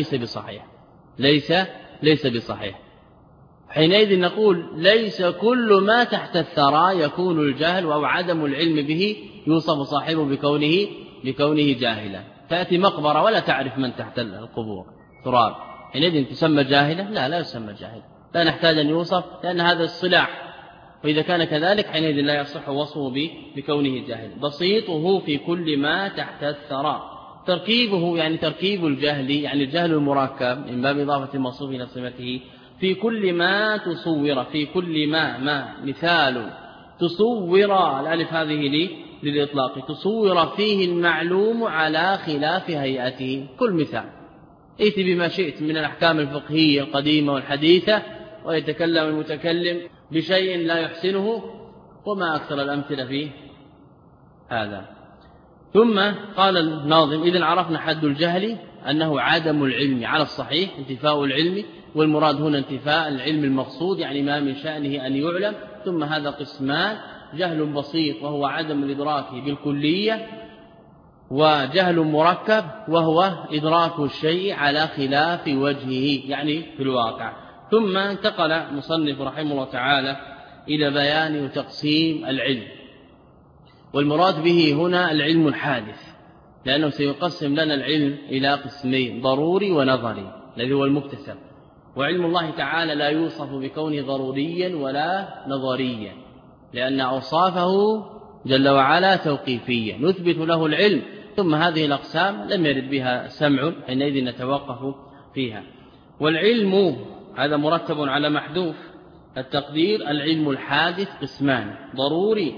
ليس بصحيح. حينئذ نقول ليس كل ما تحت الثرى يكون الجهل أو عدم العلم به يوصف صاحبه بكونه جاهلا. تأتي مقبرة ولا تعرف من تحت القبور تراب، حينئذ تسمى جاهلا؟ لا يسمى جاهلا، لا نحتاج أن يوصف لأن هذا الصلاح، وإذا كان كذلك حينئذ لا يصح وصفه بكونه جاهل. بسيطه في كل ما تحت الثرى، تركيبه يعني تركيب الجهل، يعني الجهل المركب من باب إضافة الموصوف إلى صفته. في كل ما تصور، في كل ما مثال تصور، الألف هذه للإطلاق، تصور فيه المعلوم على خلاف هيئته. كل مثال ائت بما شئت من الأحكام الفقهية القديمة والحديثة، ويتكلم المتكلم بشيء لا يحسنه، وما أكثر الأمثلة فيه هذا. ثم قال الناظم: إذن عرفنا حد الجهل أنه عدم العلم على الصحيح، انتفاء العلم، والمراد هنا انتفاء العلم المقصود، يعني ما من شأنه أن يعلم. ثم هذا قسمان: جهل بسيط وهو عدم الإدراك بالكلية، وجهل مركب وهو إدراك الشيء على خلاف وجهه، يعني في الواقع. ثم انتقل مصنف رحمه الله تعالى إلى بيان وتقسيم العلم، والمراد به هنا العلم الحادث، لأنه سيقسم لنا العلم إلى قسمين: ضروري ونظري، الذي هو المكتسب. وعلم الله تعالى لا يوصف بكونه ضروريا ولا نظريا، لأن أوصافه جل وعلا توقيفية، نثبت له العلم. ثم هذه الأقسام لم يرد بها سمع، حينئذ نتوقف فيها. والعلم هذا مرتب على محذوف التقدير: العلم الحادث قسمان: ضروري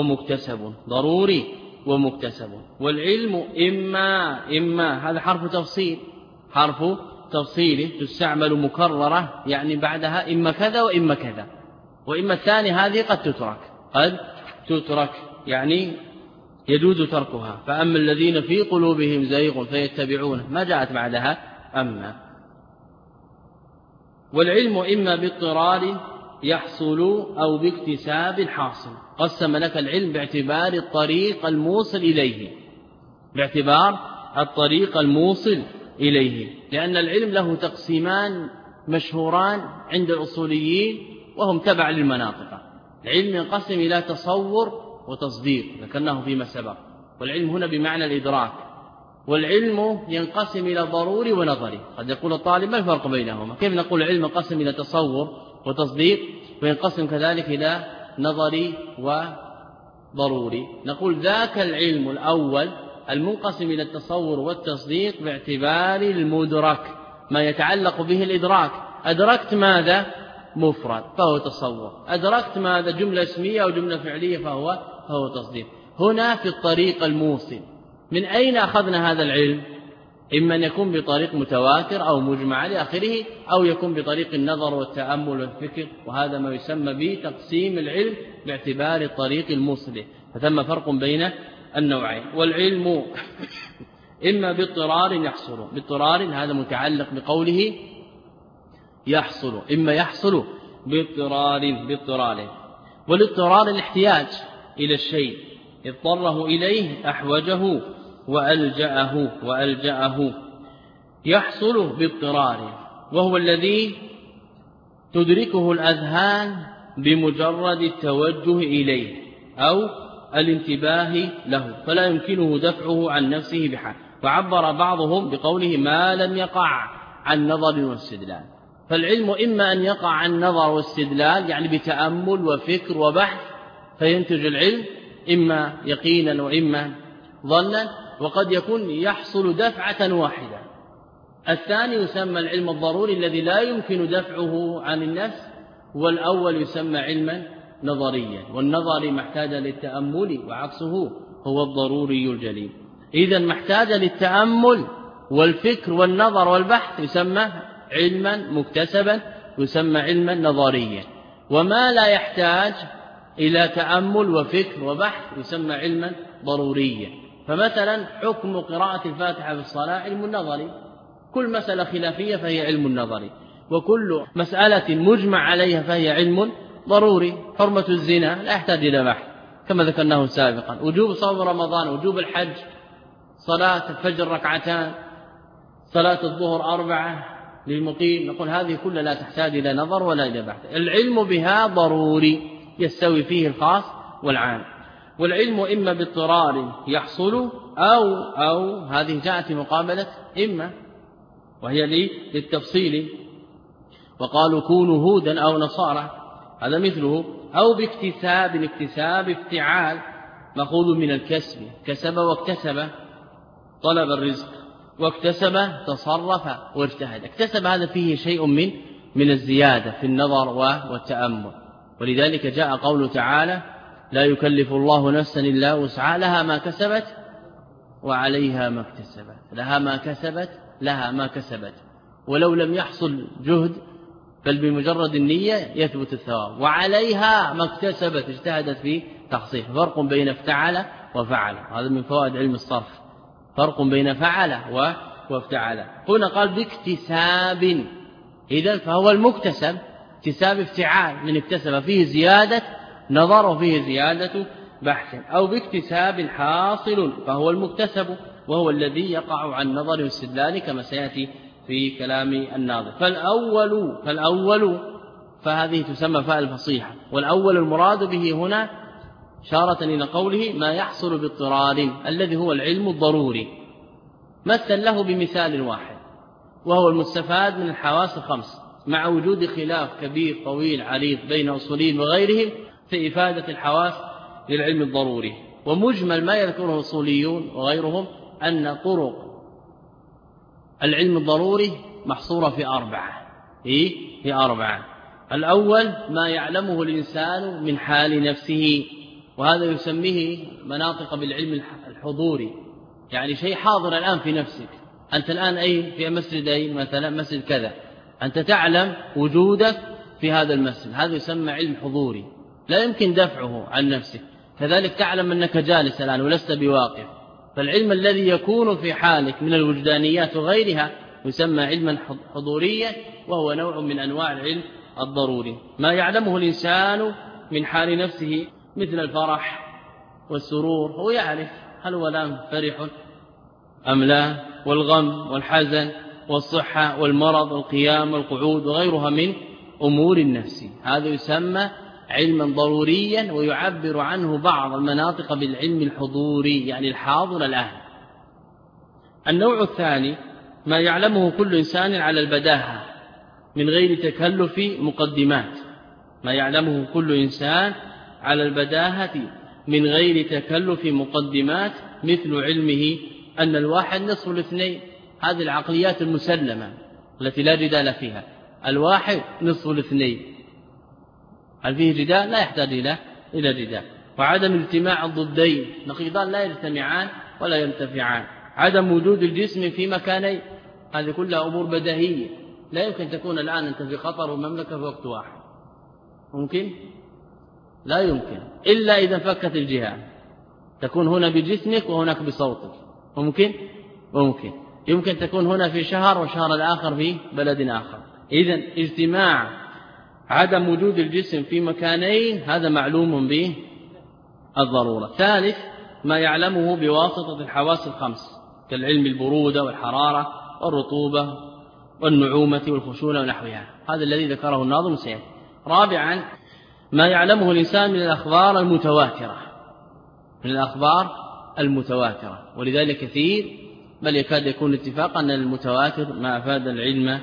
ومكتسب. والعلم إما هذا حرف تفصيل تستعمل مكررة، يعني بعدها إما كذا وإما كذا، وإما الثاني هذه قد تترك يعني يجوز تركها. فأما الذين في قلوبهم زيغ فيتبعون، ما جاءت بعدها أما. والعلم إما باضطرار يحصل أو باكتساب حاصل. قسم لك العلم باعتبار الطريق الموصل إليه، لأن العلم له تقسيمان مشهوران عند الأصوليين وهم تبع للمناطق. العلم ينقسم إلى تصور وتصديق، ذكرناه فيما سبق، والعلم هنا بمعنى الإدراك. والعلم ينقسم إلى ضروري ونظري. قد يقول الطالب: ما الفرق بينهما؟ كيف نقول العلم ينقسم إلى تصور وتصديق وينقسم كذلك إلى نظري وضروري؟ نقول ذاك العلم الأول المنقسم إلى التصور والتصديق باعتبار المدرك، ما يتعلق به الإدراك. أدركت ماذا؟ مفرد فهو تصور، أدركت ماذا؟ جملة اسمية أو جملة فعلية فهو تصديق. هنا في الطريق الموصل، من أين أخذنا هذا العلم؟ إما أن يكون بطريق متواتر أو مجمع لآخره، أو يكون بطريق النظر والتأمل والفكر، وهذا ما يسمى بتقسيم العلم باعتبار الطريق الموصل. فثم فرق بين النوعين. والعلم إما باضطرار يحصل، باضطرار هذا متعلق بقوله يحصل، إما يحصل باضطراره. والاضطرار الاحتياج إلى الشيء اضطره إليه أحوجه وألجأه يحصل باضطراره، وهو الذي تدركه الأذهان بمجرد التوجه إليه أو الانتباه له، فلا يمكنه دفعه عن نفسه بحال. وعبر بعضهم بقوله ما لم يقع عن نظر واستدلال. فالعلم إما أن يقع عن نظر واستدلال يعني بتأمل وفكر وبحث فينتج العلم، إما يقينا وإما ظنا، وقد يكون يحصل دفعة واحدة. الثاني يسمى العلم الضروري الذي لا يمكن دفعه عن النفس، والأول يسمى علما نظريا، والنظري محتاج للتأمل وعكسه هو الضروري الجليل. إذن محتاج للتأمل والفكر والنظر والبحث يسمى علما مكتسبا، يسمى علما نظريا. وما لا يحتاج إلى تأمل وفكر وبحث يسمى علما ضروريا. فمثلا حكم قراءة الفاتحة في الصلاة علم نظري، كل مسألة خلافية فهي علم نظري، وكل مسألة مجمع عليها فهي علم ضروري. حرمة الزنا لا يحتاج إلى بحث كما ذكرناه سابقا، وجوب صوم رمضان، وجوب الحج، صلاة الفجر ركعتان، صلاة الظهر 4 للمقيم، نقول هذه كلها لا تحتاج إلى نظر ولا إلى بحث. العلم بها ضروري يستوي فيه الخاص والعام. والعلم إما باضطرار يحصل أو هذه جاءت مقابلة إما، وهي للتفصيل، وقالوا كونوا هودا أو نصارى، هذا مثله. أو باكتساب، اكتساب افتعال مأخوذ من الكسب، كسب واكتسب، طلب الرزق، واكتسب تصرف واجتهد. اكتسب هذا فيه شيء من الزيادة في النظر والتأمل، ولذلك جاء قوله تعالى لا يكلف الله نفسا إلا وسعها لها ما كسبت وعليها ما اكتسبت، لها ما كسبت ولو لم يحصل جهد بل بمجرد النية يثبت الثواب، وعليها ما اكتسبت اجتهدت في تحصيل. فرق بين افتعل وفعل، هذا من فوائد علم الصرف، فرق بين فعل وافتعل. هنا قال باكتساب، إذن فهو المكتسب اكتساب افتعال من اكتسب، فيه زيادة نظر وفيه زيادة بحث. أو باكتساب حاصل فهو المكتسب، وهو الذي يقع عن نظر واستدلال كما سيأتي في كلام الناظر. فالأول فهذه تسمى فاء الفصيحة، والأول المراد به هنا إشارة إلى قوله ما يحصل باضطرار الذي هو العلم الضروري. مثل له بمثال واحد وهو المستفاد من الحواس الخمس، مع وجود خلاف كبير طويل عريض بين أصوليين وغيرهم في إفادة الحواس للعلم الضروري. ومجمل ما يذكره الأصوليون وغيرهم أن طرق العلم الضروري محصورة في 4. الأول ما يعلمه الإنسان من حال نفسه، وهذا يسميه مناطق بالعلم الحضوري، يعني شيء حاضر الآن في نفسك. أنت الآن في مسجد مثلا مسجد كذا، أنت تعلم وجودك في هذا المسجد، هذا يسمى علم حضوري لا يمكن دفعه عن نفسك. كذلك تعلم أنك جالس الآن ولست بواقف، فالعلم الذي يكون في حالك من الوجدانيات وغيرها يسمى علما حضوريا، وهو نوع من أنواع العلم الضروري. ما يعلمه الإنسان من حال نفسه مثل الفرح والسرور، هو يعرف هل هو الآن فرح أم لا، والغم والحزن والصحة والمرض والقيام والقعود وغيرها من أمور النفس، هذا يسمى علما ضروريا، ويعبر عنه بعض المناطق بالعلم الحضوري يعني الحاضر الآن. النوع الثاني ما يعلمه كل إنسان على البداهة من غير تكلف مقدمات، ما يعلمه كل إنسان على البداهة من غير تكلف مقدمات، مثل علمه أن الواحد نصف الاثنين، هذه العقليات المسلمة التي لا جدال فيها، الواحد نصف الاثنين، هل فيه جدال؟ لا يحتاج إلى جدال. وعدم اجتماع الضدين، نقيضان لا يجتمعان ولا ينتفعان. عدم وجود الجسم في مكانين، هذه كلها أمور بديهية لا يمكن تكون الآن أنت في خطر ومملكة في وقت واحد، ممكن؟ لا يمكن، إلا إذا فكت الجهات، تكون هنا بجسمك وهناك بصوتك، ممكن؟ يمكن تكون هنا في شهر والشهر الآخر في بلد آخر. إذن اجتماع عدم وجود الجسم في مكانين هذا معلوم به الضرورة. ثالث ما يعلمه بواسطة الحواس الخمس كالعلم البرودة والحرارة والرطوبة والنعومة والخشونة ونحوها، هذا الذي ذكره الناظم سيأتي. رابعا ما يعلمه الإنسان من الأخبار المتواترة، ولذلك كثير بل يكاد يكون اتفاقا أن المتواتر ما أفاد العلم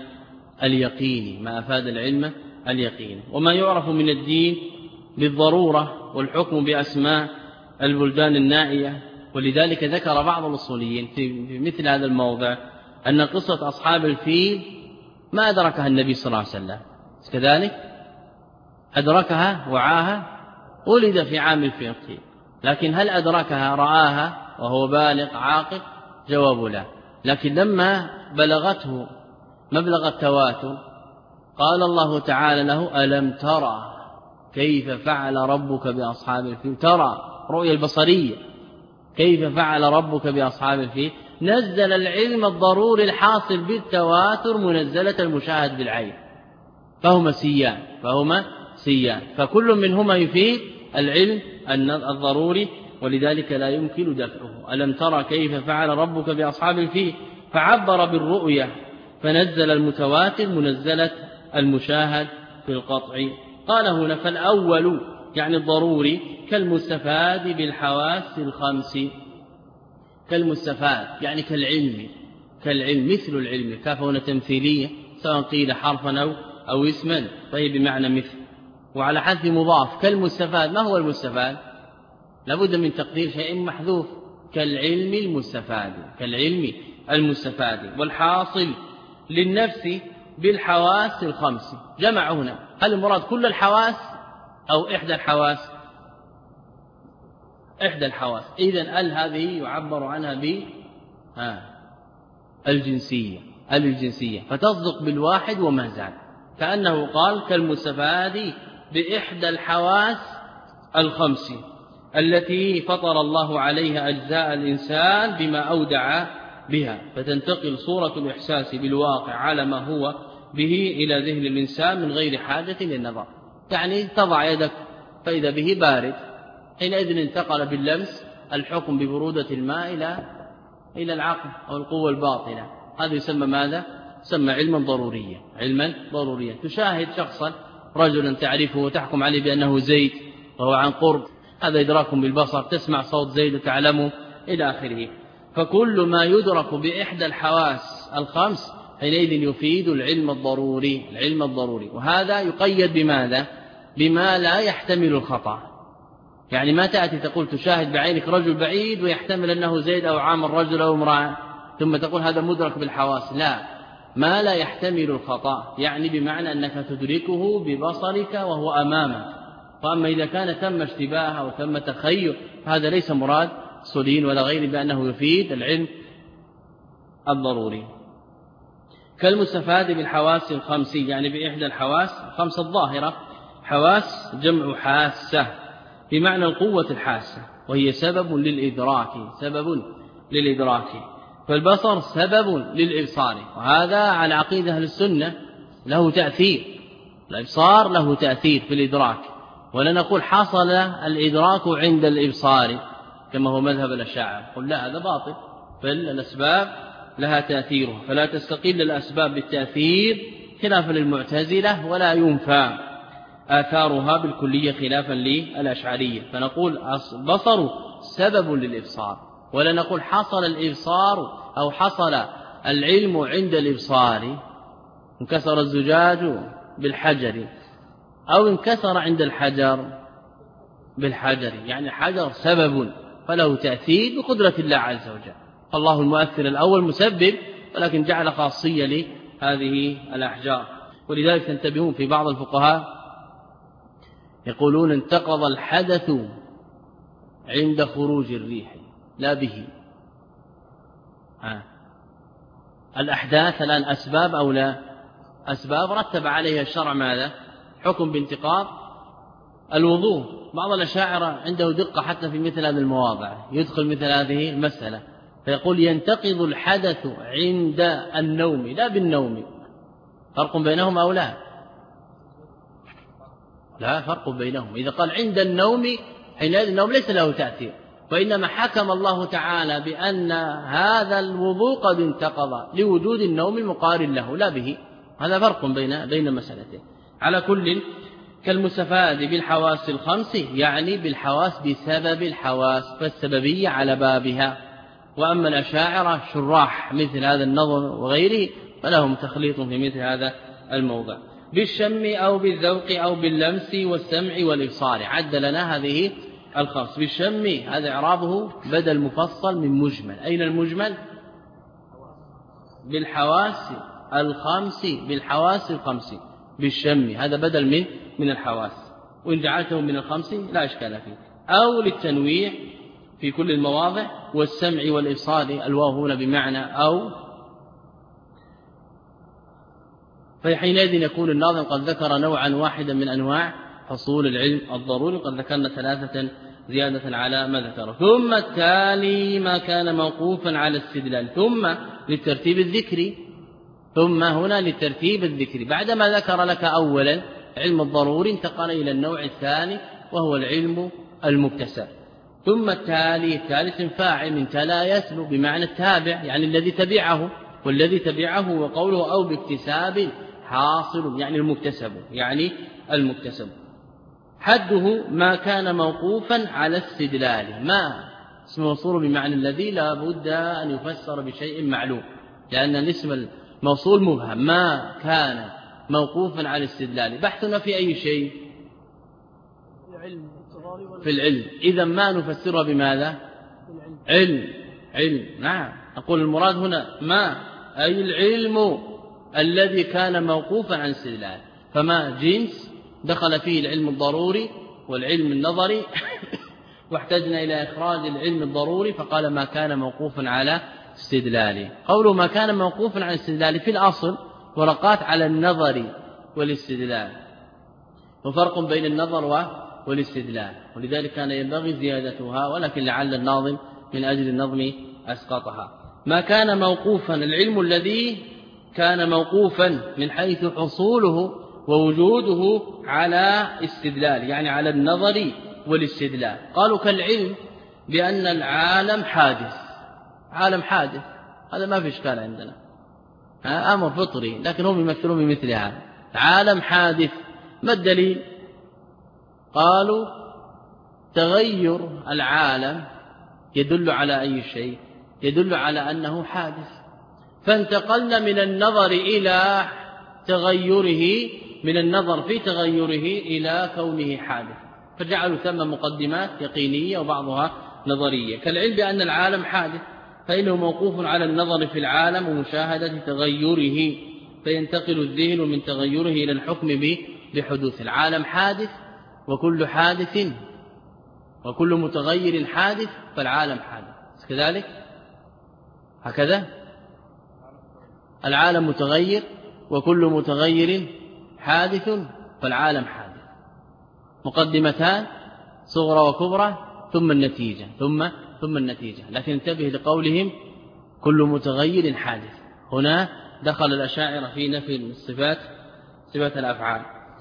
اليقين. وما يعرف من الدين بالضرورة والحكم بأسماء البلدان النائية. ولذلك ذكر بعض الأصوليين في مثل هذا الموضع أن قصة أصحاب الفيل ما أدركها النبي صلى الله عليه وسلم، كذلك أدركها وعاها ولد في عام الفيل، لكن هل أدركها رآها وهو بالغ عاقل؟ جواب لا. لكن لما بلغته مبلغ التواتر قال الله تعالى له ألم ترى كيف فعل ربك بأصحاب الفيل، ترى رؤية البصرية، كيف فعل ربك بأصحاب الفيل، نزل العلم الضروري الحاصل بالتواتر منزلة المشاهد بالعين، فهما سيان، فكل منهما يفيد العلم الضروري، ولذلك لا يمكن دفعه. ألم ترى كيف فعل ربك بأصحاب الفيل، فعبر بالرؤية فنزل المتواتر منزلة المشاهد في القطع. قال هنا فالأول يعني الضروري كالمستفاد بالحواس الخمس، كالمستفاد يعني كالعلم مثل العلم، كاف هنا تمثيلية سواء قيل حرفا أو اسما، فهي بمعنى مثل، وعلى حذف مضاف. كالمستفاد، ما هو المستفاد؟ لابد من تقدير شيء محذوف، كالعلم المستفاد. والحاصل للنفس بالحواس الخمس، جمع هنا، هل المراد كل الحواس أو إحدى الحواس؟ إحدى الحواس. إذن هذه يعبر عنها الجنسية، فتصدق بالواحد وما زاد، كأنه قال كالمستفاد بإحدى الحواس الخمس التي فطر الله عليها أجزاء الإنسان بما أودع بها، فتنتقل صورة الإحساس بالواقع على ما هو به إلى ذهن الإنسان من غير حاجة للنظر. يعني تضع يدك فإذا به بارد، حينئذ انتقل باللمس الحكم ببرودة الماء إلى العقل أو القوة الباطنة. هذا يسمى ماذا؟ يسمى علما ضروريا. تشاهد شخصا رجلا تعرفه وتحكم عليه بأنه زيد وهو عن قرب، هذا إدراك بالبصر، تسمع صوت زيد وتعلمه إلى آخره. فكل ما يدرك بإحدى الحواس الخمس حينئذ يفيد العلم الضروري. وهذا يقيد بماذا؟ بما لا يحتمل الخطأ. يعني ما تأتي تقول تشاهد بعينك رجل بعيد ويحتمل أنه زيد أو عامر رجل أو امرأة ثم تقول هذا مدرك بالحواس، لا، ما لا يحتمل الخطأ، يعني بمعنى أنك تدركه ببصرك وهو أمامك. فأما إذا كان ثم اشتباه أو ثم تخيل فهذا ليس مراد صلين ولا غير، بأنه يفيد العلم الضروري. كالمستفاد بالحواس الخمس يعني بإحدى الحواس الخمس الظاهرة. حواس جمع حاسة بمعنى القوة الحاسة، وهي سبب للإدراك، فالبصر سبب للإبصار، وهذا على عقيدة أهل السنة له تأثير، الإبصار له تأثير في الإدراك، ولا نقول حصل الإدراك عند الإبصار كما هو مذهب الأشاعرة، قل لا، هذا باطل، بل الأسباب لها تأثيرها، فلا تستقل الأسباب بالتأثير خلافا للمعتزلة، ولا ينفى آثارها بالكلية خلافا للأشعرية، فنقول البصر سبب للإبصار، ولا نقول حصل الإبصار أو حصل العلم عند الإبصار، انكسر الزجاج بالحجر أو انكسر عند الحجر بالحجر، يعني حجر سبب فله تأثير بقدرة الله عز وجل. الله المؤثر الأول مسبب، ولكن جعل خاصية لهذه الأحجار. ولذلك تنتبهون في بعض الفقهاء يقولون انتقض الحدث عند خروج الريح لا به. الأحداث الآن أسباب أو لا؟ أسباب رتب عليها الشرع ماذا؟ حكم بانتقاض الوضوء. بعض الأشاعرة عنده دقة حتى في مثل هذه المواضع، يدخل مثل هذه المسألة فيقول ينتقض الحدث عند النوم لا بالنوم، فرق بينهم أو لا؟ لا فرق بينهم. إذا قال عند النوم حينئذ النوم ليس له تأثير، وإنما حكم الله تعالى بأن هذا الوضوء قد انتقض لوجود النوم المقارن له لا به. هذا فرق بين مسألتين. على كل كالمستفاد بالحواس الخمس، يعني بالحواس بسبب الحواس، فالسببية على بابها. وأما الأشاعرة شراح مثل هذا النظر وغيره فلهم تخليط في مثل هذا الموضع. بالشم أو بالذوق أو باللمس والسمع والإبصار، عد لنا هذه الخمس. بالشم هذا إعرابه بدل مفصل من مجمل. أين المجمل؟ بالحواس الخمس، بالحواس الخمس. بالشم هذا بدل من الحواس، وإن جعلته من الخمس لا إشكال فيه. أو للتنويع في كل المواضع. والسمع والإبصار الواو هنا بمعنى أو، فحينئذ يكون الناظم قد ذكر نوعا واحدا من أنواع حصول العلم الضروري، قد ذكرنا 3 زيادة على ما ذكره. ثم التالي ما كان موقوفا على استدلال، ثم للترتيب الذكري، ثم هنا للترتيب الذكري. بعدما ذكر لك أولا علم الضروري انتقل إلى النوع الثاني وهو العلم المكتسب. ثم التالي، الثالث فاعل من تلا يتلو بمعنى التابع، يعني الذي تبعه، والذي تبعه وقوله أو باكتساب حاصل، يعني المكتسب، يعني المكتسب. حده ما كان موقوفا على استدلال. ما اسم موصول بمعنى الذي لا بد أن يفسر بشيء معلوم، لأن الاسم الموصول مبهم. ما كان موقوفا على استدلال، بحثنا في أي شيء؟ في العلم. إذا ما نفسرها بماذا؟ علم. نعم، أقول المراد هنا ما أي العلم الذي كان موقوفا عن استدلال. فما جنس دخل فيه العلم الضروري والعلم النظري واحتجنا إلى إخراج العلم الضروري فقال ما كان موقوفا على استدلال. قوله ما كان موقوفا على استدلال في الأصل ورقات على النظر والاستدلال، وفرق بين النظر والاستدلال، ولذلك كان ينبغي زيادتها، ولكن لعل الناظم من أجل النظم أسقطها. ما كان موقوفا العلم الذي كان موقوفا من حيث حصوله ووجوده على استدلال، يعني على النظر والاستدلال. قالوا كالعلم بأن العالم حادث. عالم حادث هذا ما في إشكال عندنا، أمر فطري، لكن هم يمثلون بمثل هذا. عالم حادث، ما الدليل؟ قالوا تغير العالم يدل على أي شيء؟ يدل على أنه حادث، فانتقلنا من النظر إلى تغيره، من النظر في تغيره إلى كونه حادث، فجعلوا ثم مقدمات يقينية وبعضها نظرية. كالعلم بأن العالم حادث فإنه موقوف على النظر في العالم ومشاهدة تغيره، فينتقل الذهن من تغيره إلى الحكم بحدوث. العالم حادث، وكل حادث وكل متغير حادث، فالعالم حادث كذلك. هكذا العالم متغير وكل متغير حادث، فالعالم حادث. مقدمتان صغرى وكبرى ثم النتيجة، ثم النتيجة. لكن انتبه لقولهم كل متغير حادث. هنا دخل الأشاعرة في نفي الصفات، صفات الأفعال.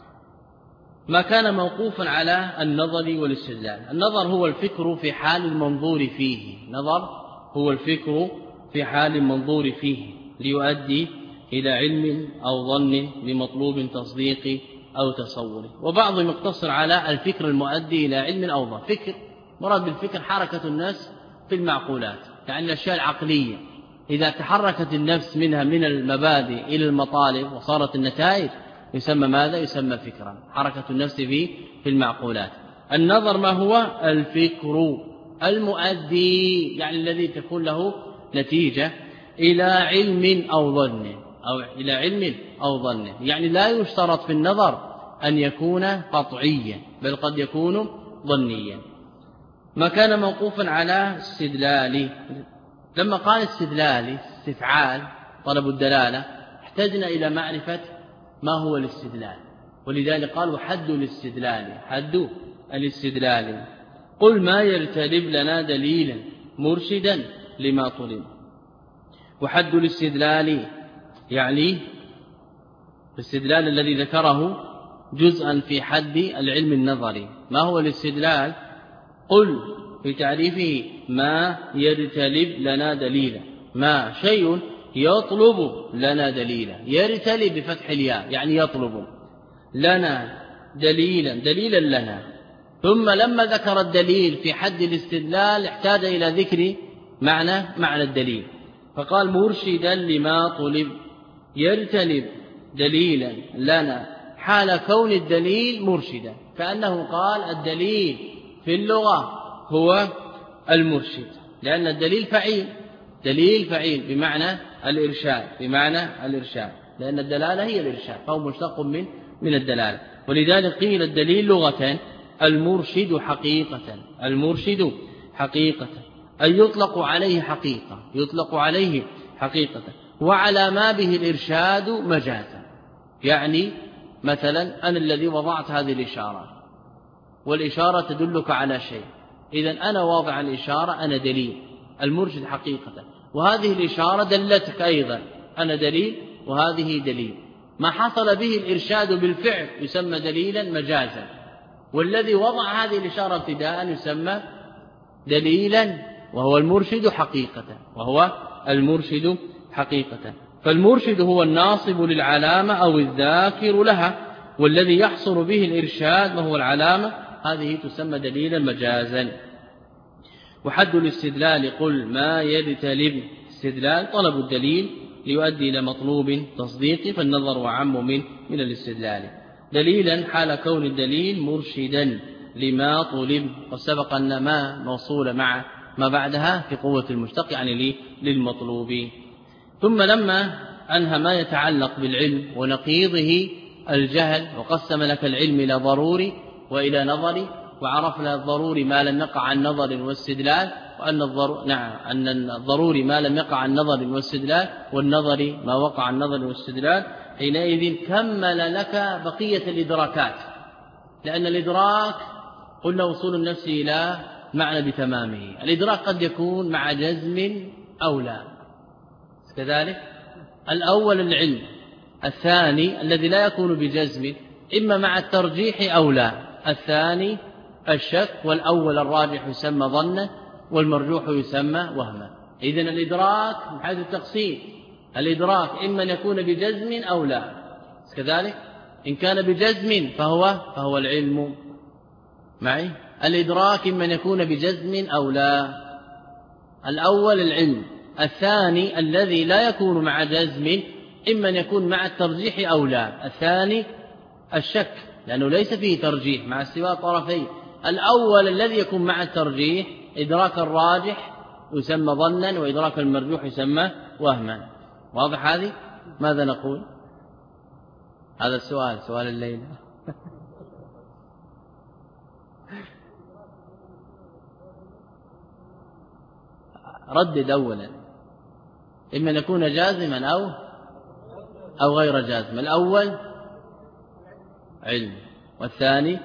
ما كان موقوفا على النظر والاستدلال. النظر هو الفكر في حال المنظور فيه، نظر هو الفكر في حال المنظور فيه ليؤدي إلى علم أو ظن بمطلوب تصديقي أو تصوري. وبعضهم يقتصر على الفكر المؤدي إلى علم أو ظن. فكر مراد بالفكر حركة الناس في المعقولات، يعني الأشياء العقلية إذا تحركت النفس منها من المبادئ إلى المطالب وصارت النتائج يسمى ماذا؟ يسمى فكرا، حركة النفس في المعقولات. النظر ما هو؟ الفكر المؤدي، يعني الذي تكون له نتيجة إلى علم أو ظن، أو إلى علم أو ظن. يعني لا يشترط في النظر أن يكون قطعيا، بل قد يكون ظنيا. ما كان موقوفا على استدلال. لما قال استدلال استفعال طلب الدلالة، احتجنا إلى معرفة ما هو الاستدلال، ولذلك قالوا حد الاستدلال، حد الاستدلال. قل ما يرتلب لنا دليلا مرشدا لما طلب. وحد الاستدلال يعني الاستدلال الذي ذكره جزءا في حد العلم النظري. ما هو الاستدلال؟ قل في تعريفه ما يرتلب لنا دليلا، ما شيء يطلب لنا دليلا، يرتلب بفتح الياء يعني يطلب لنا دليلا لنا. ثم لما ذكر الدليل في حد الاستدلال احتاج إلى ذكر معنى الدليل، فقال مرشدا لما طلب، يرتلب دليلا لنا حال كون الدليل مرشدا، كأنه قال الدليل في اللغة هو المرشد، لأن الدليل فعيل بمعنى الإرشاد، لأن الدلالة هي الإرشاد، فهو مشتق من الدلالة. ولذلك قيل الدليل لغة المرشد حقيقة، أي يطلق عليه حقيقة، وعلى ما به الإرشاد مجازا. يعني مثلا أنا الذي وضعت هذه الإشارة، والإشارة تدلك على شيء، إذن أنا واضع الإشارة، أنا دليل المرشد حقيقة، وهذه الإشارة دلتك أيضا، أنا دليل وهذه دليل. ما حصل به الإرشاد بالفعل يسمى دليلا مجازا، والذي وضع هذه الإشارة ابتداء يسمى دليلا، وهو المرشد حقيقة. فالمرشد هو الناصب للعلامة أو الذاكر لها، والذي يحصل به الإرشاد وهو العلامة، هذه تسمى دليلا مجازا. وحد الاستدلال قل ما يرتلب، استدلال طلب الدليل ليؤدي إلى مطلوب تصديقي، فالنظر أعم من الاستدلال. دليلا حال كون الدليل مرشدا لما طلب، وسبق أن ما موصولة مع ما بعدها في قوة المشتق يعني للمطلوب. ثم لما أنهى ما يتعلق بالعلم ونقيضه الجهل، وقسم لك العلم إلى ضروري وإلى نظري، وعرفنا الضروري ما لم يقع عن نظر واستدلال، وأن الضروري ما لم يقع عن نظر واستدلال، والنظري ما وقع عن نظر واستدلال. حينئذ كمل لك بقية الإدراكات، لأن الإدراك قلنا وصول النفس إلى معنى بتمامه. الإدراك قد يكون مع جزم أو لا، كذلك الأول العلم، الثاني الذي لا يكون بجزم إما مع الترجيح أو لا، الثاني الشك، والأول الراجح يسمى ظنا والمرجوح يسمى وهما. إذن الإدراك من حيث التقسيم، الإدراك إما أن يكون بجزم أو لا، كذلك إن كان بجزم فهو العلم معي. الإدراك إما أن يكون بجزم أو لا، الأول العلم، الثاني الذي لا يكون مع جزم إما أن يكون مع الترجيح أو لا، الثاني الشك لأنه ليس فيه ترجيح مع استواء طرفين. الأول الذي يكون مع الترجيح إدراك الراجح يسمى ظنا، وإدراك المرجوح يسمى وهما. واضح هذه؟ ماذا نقول؟ هذا السؤال سؤال الليل. ردد أولا، إما أن يكون جازما أو غير جازم. الأول علم، والثاني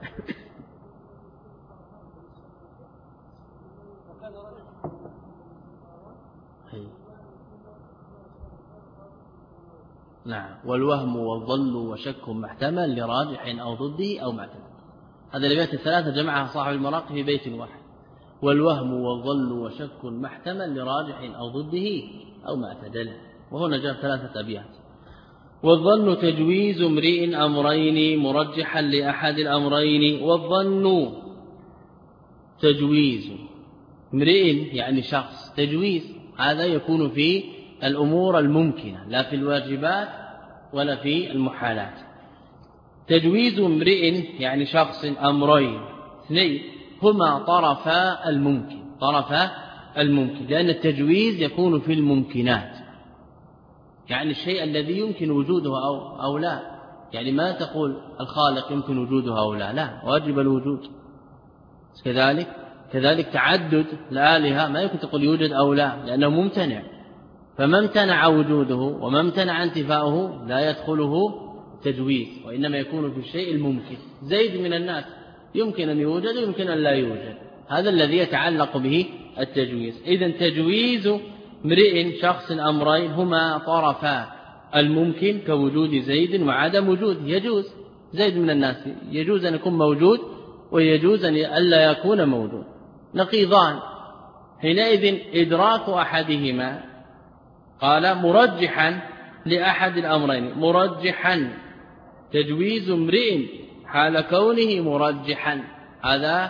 نعم، والوهم والظن وشك محتمل لراجح أو ضده أو معتدل. هذا الأبيات الثلاثة جمعها صاحب المراقي في بيت واحد، والوهم والظن وشك محتمل لراجح أو ضده أو معتدل. وهنا جاء ثلاثة أبيات. والظن تجويز امرئ أمرين مرجحا لأحد الأمرين. والظن تجويز امرئ يعني شخص، تجويز هذا يكون في الأمور الممكنة لا في الواجبات ولا في المحالات. تجويز امرئ يعني شخص أمرين اثنين هما طرفا الممكن، لأن التجويز يكون في الممكنات، يعني الشيء الذي يمكن وجوده أو لا. يعني ما تقول الخالق يمكن وجوده أو لا، واجب الوجود. كذلك تعدد الآلهة ما يمكن تقول يوجد أو لا، لأنه ممتنع، فما امتنع وجوده وما امتنع انتفاؤه لا يدخله تجويز، وإنما يكون في الشيء الممكن. زيد من الناس يمكن أن يوجد ويمكن أن لا يوجد، هذا الذي يتعلق به التجويز. إذن تجويز امرئ شخص أمرين هما طرفا الممكن كوجود زيد وعدم وجود، يجوز زيد من الناس يجوز أن يكون موجود ويجوز أن ألا يكون موجود، نقيضان. حينئذ إدراك أحدهما قال مرجحا لأحد الأمرين، مرجحا تجويز امرئ حال كونه مرجحا، هذا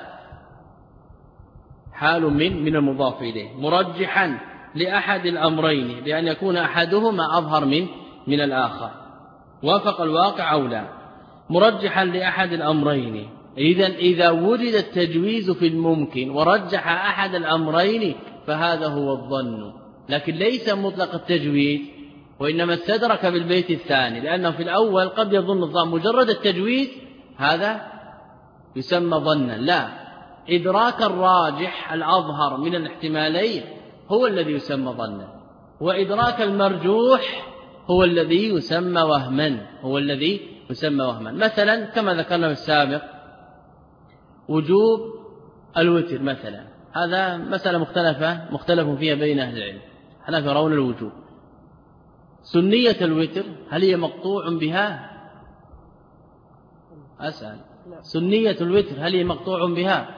حال من المضاف إليه، مرجحا لأحد الأمرين بأن يكون أحدهما أظهر من الآخر، وافق الواقع أو لا، مرجحا لأحد الأمرين. إذا وجد التجويز في الممكن ورجح أحد الأمرين فهذا هو الظن، لكن ليس مطلق التجويز، وإنما استدرك بالبيت الثاني، لأنه في الأول قد يظن الظن مجرد التجويز هذا يسمى ظنا، لا، إدراك الراجح الأظهر من الاحتمالين هو الذي يسمى ظنا، وإدراك المرجوح هو الذي يسمى وهما، مثلا كما ذكرنا في السابق وجوب الوتر مثلا، هذا مسألة مختلف فيها بين أهل العلم، حناف يرون الوجوب. سنية الوتر هل هي مقطوع بها؟ أسأل، سنية الوتر هل هي مقطوع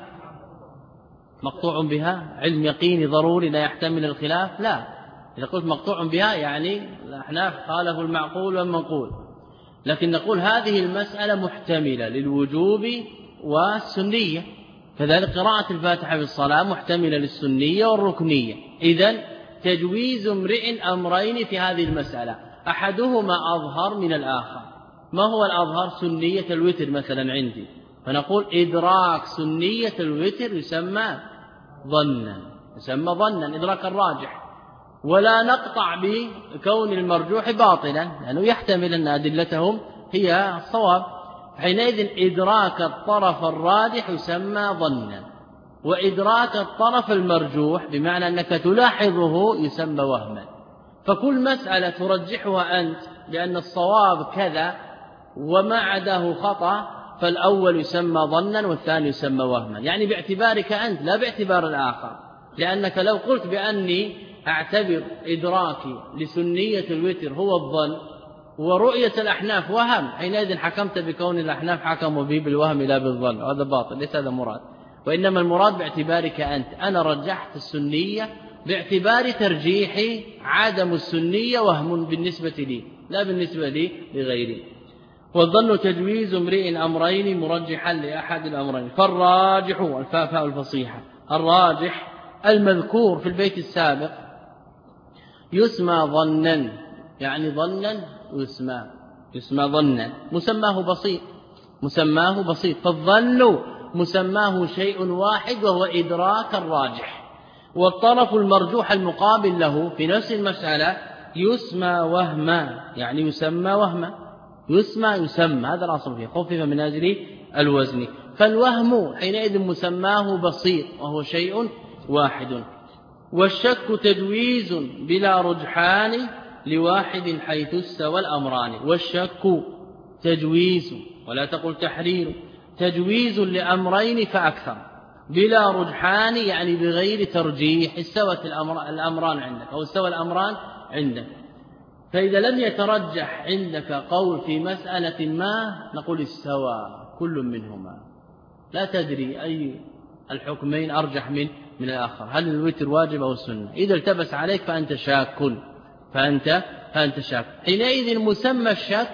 بها؟ علم يقيني ضروري لا يحتمل الخلاف؟ لا. إذا قلت مقطوع بها يعني الأحناف خالفوا المعقول والمنقول، لكن نقول هذه المسألة محتملة للوجوب والسنية، كذلك قراءة الفاتحة في الصلاة محتملة للسنية والركنية. إذن تجويز امرئ أمرين في هذه المسألة أحدهما أظهر من الآخر. ما هو الأظهر؟ سنية الوتر مثلا عندي، فنقول إدراك سنية الوتر يسمى ظنا إدراك الراجح، ولا نقطع بكون المرجوح باطلا لأنه يحتمل أن أدلتهم هي الصواب. حينئذ إدراك الطرف الراجح يسمى ظنا، وإدراك الطرف المرجوح بمعنى أنك تلاحظه يسمى وهما. فكل مسألة ترجحها أنت بأن الصواب كذا وما عداه خطأ، فالأول يسمى ظنا والثاني يسمى وهما، يعني باعتبارك أنت لا باعتبار الآخر، لأنك لو قلت بأني أعتبر إدراكي لسنية الوتر هو الظن ورؤية الأحناف وهم، حينئذ حكمت بكون الأحناف حكموا به بالوهم لا بالظن، هذا باطل، ليس هذا مراد، وإنما المراد باعتبارك أنت. أنا رجحت السنية باعتبار ترجيحي عدم السنية وهم بالنسبة لي لا بالنسبة لي لغيري. والظن تجويز امرئ أمرين مرجحا لأحد الأمرين، فالراجح والفاء الفصيحة، الراجح المذكور في البيت السابق يسمى ظنا، يعني ظنا يسمى ظنا، مسماه بسيط، فالظن مسماه شيء واحد وهو إدراك الراجح، والطرف المرجوح المقابل له في نفس المسألة يسمى وهما، يعني يسمى وهما، يسمى هذا الأصل فيه، خفف من أجل الوزن، فالوهم حينئذ مسماه بسيط وهو شيء واحد. والشك تجويز بلا رجحان لواحد حيث استوى الأمران، والشك تجويز ولا تقل تحرير، تجويز لأمرين فأكثر بلا رجحان، يعني بغير ترجيح، استوت الأمران عندك أو استوى الأمران عندك. فإذا لم يترجح عندك قول في مسألة ما نقول استوى كل منهما، لا تدري أي الحكمين أرجح من الآخر، هل الوتر واجب أو سنة. إذا التبس عليك فأنت شاك، حينئذ مسمى الشك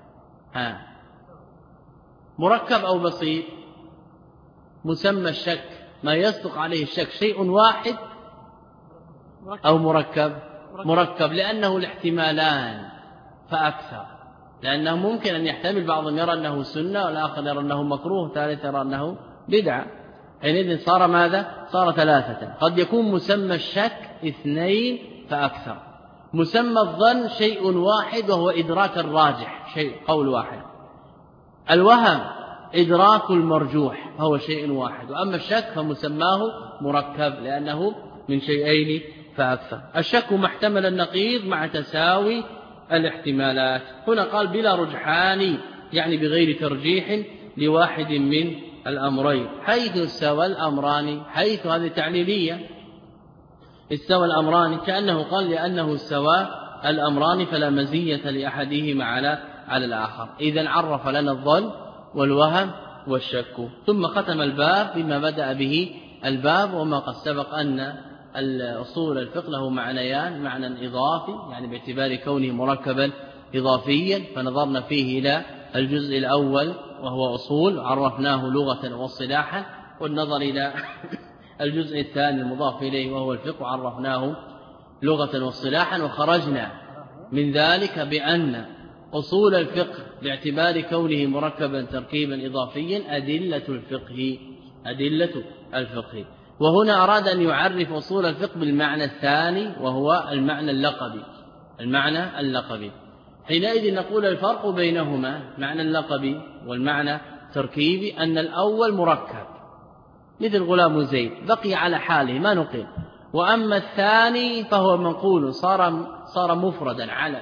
مركب أو بسيط؟ مسمى الشك ما يصدق عليه الشك شيء واحد أو مركب، لأنه الاحتمالان فأكثر، لأنه ممكن أن يحتمل بعضهم يرى أنه سنة والآخر يرى أنه مكروه والثالث يرى أنه بدعة، حينئذ صار ماذا؟ صار ثلاثة. قد يكون مسمى الشك 2 فأكثر، مسمى الظن شيء واحد وهو إدراك الراجح، شيء قول واحد، الوهم إدراك المرجوح هو شيء واحد، وأما الشك فمسماه مركب لأنه من شيئين فأكثر. الشك محتمل النقيض مع تساوي الاحتمالات. هنا قال بلا رجحان، يعني بغير ترجيح لواحد من الأمرين حيث استوى الأمران، حيث هذه تعليلية، استوى الأمران كأنه قال لأنه استوى الأمران فلا مزية لأحدهما على الآخر. إذن عرف لنا الظن والوهم والشك، ثم ختم الباب بما بدأ به الباب، وما قد سبق أن الأصول الفقه له معنيان: معنى إضافي يعني باعتبار كونه مركبا إضافيا، فنظرنا فيه إلى الجزء الأول وهو أصول عرفناه لغة واصطلاحا، والنظر إلى الجزء الثاني المضاف إليه وهو الفقه عرفناه لغة واصطلاحا، وخرجنا من ذلك بأن أصول الفقه باعتبار كونه مركبا تركيبا إضافيا أدلة الفقه. وهنا أراد أن يعرف أصول الفقه بالمعنى الثاني وهو المعنى اللقبي. حينئذ نقول الفرق بينهما معنى اللقبي والمعنى التركيبي أن الأول مركب مثل غلام زيد بقي على حاله ما نقل، وأما الثاني فهو منقول صار مفردا علم،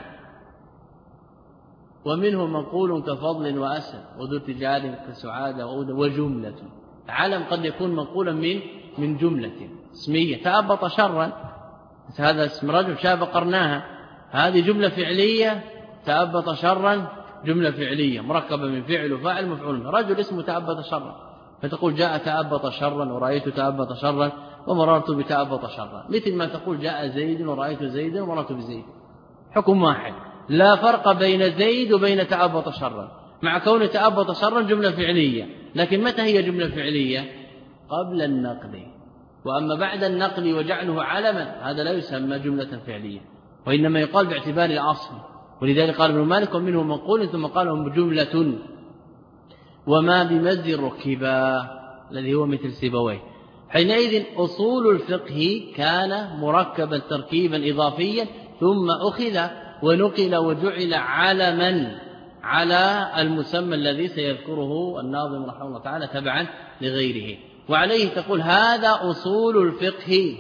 ومنه منقول كفضل وأسد وذو ارتجال كسعادة وجملة. علم قد يكون منقولا من جملة اسمية، تأبط شرا هذا اسم رجل شاب قرناها، هذه جملة فعلية، تأبط شرا جملة فعلية مركبة من فعل وفاعل مفعول، رجل اسمه تأبط شرا، فتقول جاء تأبط شرا ورأيت تأبط شرا ومررت بتأبط شرا، مثل ما تقول جاء زيد ورأيت زيدا ومررت بزيد، حكم واحد، لا فرق بين زيد وبين تأبط شرا، مع كون تأبط شرا جملة فعلية، لكن متى هي جملة فعلية؟ قبل النقل، وأما بعد النقل وجعله علما هذا لا يسمى جملة فعلية، وإنما يقال باعتبار الأصل. ولذلك قال ابن مالك ومنه منقول، ثم قال بجملة وما بمز ركبا الذي هو مثل سيبويه. حينئذ أصول الفقه كان مركبا تركيبا إضافيا، ثم أخذ ونقل وجعل علما على المسمى الذي سيذكره الناظم رحمه الله تعالى تبعا لغيره. وعليه تقول هذا أصول الفقه،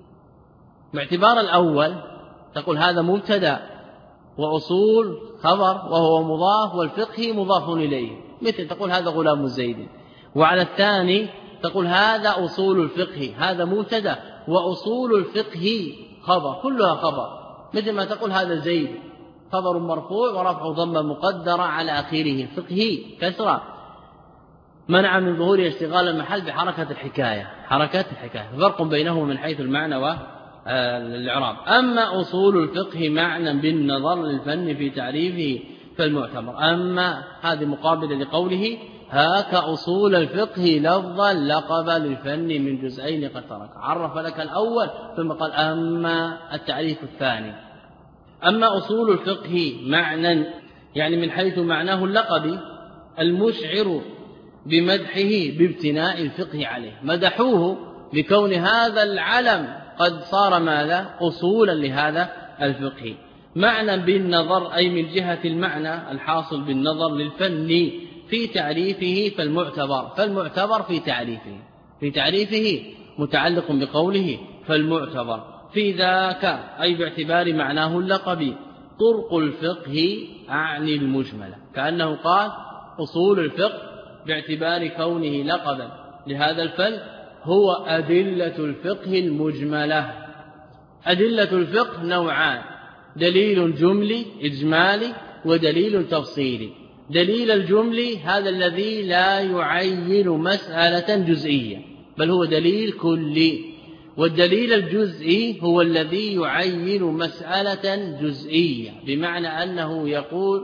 باعتبار الأول تقول هذا مبتدا وأصول خبر وهو مضاف، والفقه مضاف إليه، مثل تقول هذا غلام زيد. وعلى الثاني تقول هذا أصول الفقه، هذا مبتدا وأصول الفقه خبر، كلها خبر، مثل ما تقول هذا زيد خبر مرفوع ورفع ضمة مقدرة على آخره، فقه كسرة منع من ظهور اشتغال المحل بحركة الحكاية، فرق بينهما من حيث المعنى والإعراب. أما أصول الفقه معنى بالنظر للفن في تعريفه فالمعتبر. أما هذه مقابلة لقوله هاك أصول الفقه لفظا لقب للفن من جزئين قد ترك، عرف لك الأول ثم قال أما التعريف الثاني. أما أصول الفقه معنى يعني من حيث معناه اللقبي المشعر بمدحه بابتناء الفقه عليه، مدحوه بكون هذا العلم قد صار ماذا؟ أصولا لهذا الفقه. معنى بالنظر أي من جهة المعنى الحاصل بالنظر للفن في تعريفه فالمعتبر في تعريفه متعلق بقوله فالمعتبر في ذاك أي باعتبار معناه اللقبي. طرق الفقه أعني المجملة، كأنه قال أصول الفقه باعتبار كونه لقبا لهذا الفن هو أدلة الفقه المجملة. أدلة الفقه نوعان: دليل جملي إجمالي ودليل تفصيلي. دليل الجملي هذا الذي لا يعين مسألة جزئية بل هو دليل كلي، والدليل الجزئي هو الذي يعين مسألة جزئية، بمعنى أنه يقول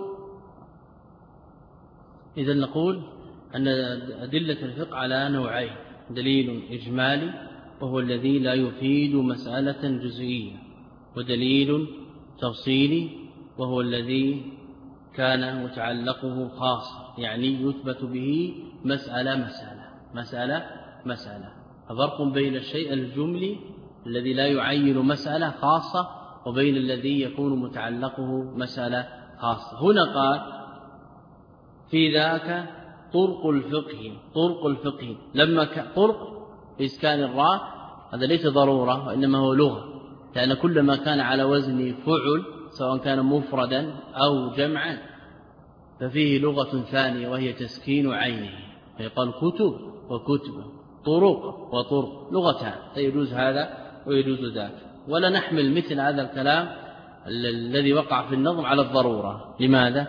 إذا نقول أن أدلة الفقه على نوعين: دليل إجمالي وهو الذي لا يفيد مسألة جزئية، ودليل تفصيلي وهو الذي كان متعلقه خاص، يعني يثبت به مسألة. فرق بين الشيء الجملي الذي لا يعين مسألة خاصة وبين الذي يكون متعلقه مسألة خاصة. هنا قال في ذاك طرق الفقه لما طرق بإسكان الراء هذا ليس ضرورة وإنما هو لغة، لأن كل ما كان على وزن فعل سواء كان مفردا أو جمعا ففيه لغة ثانية وهي تسكين عينه، فيقال كتب وكتب، طرق وطرق، لغتان، فيجوز هذا ويجوز ذاك. ولا نحمل مثل هذا الكلام الذي وقع في النظم على الضرورة. لماذا؟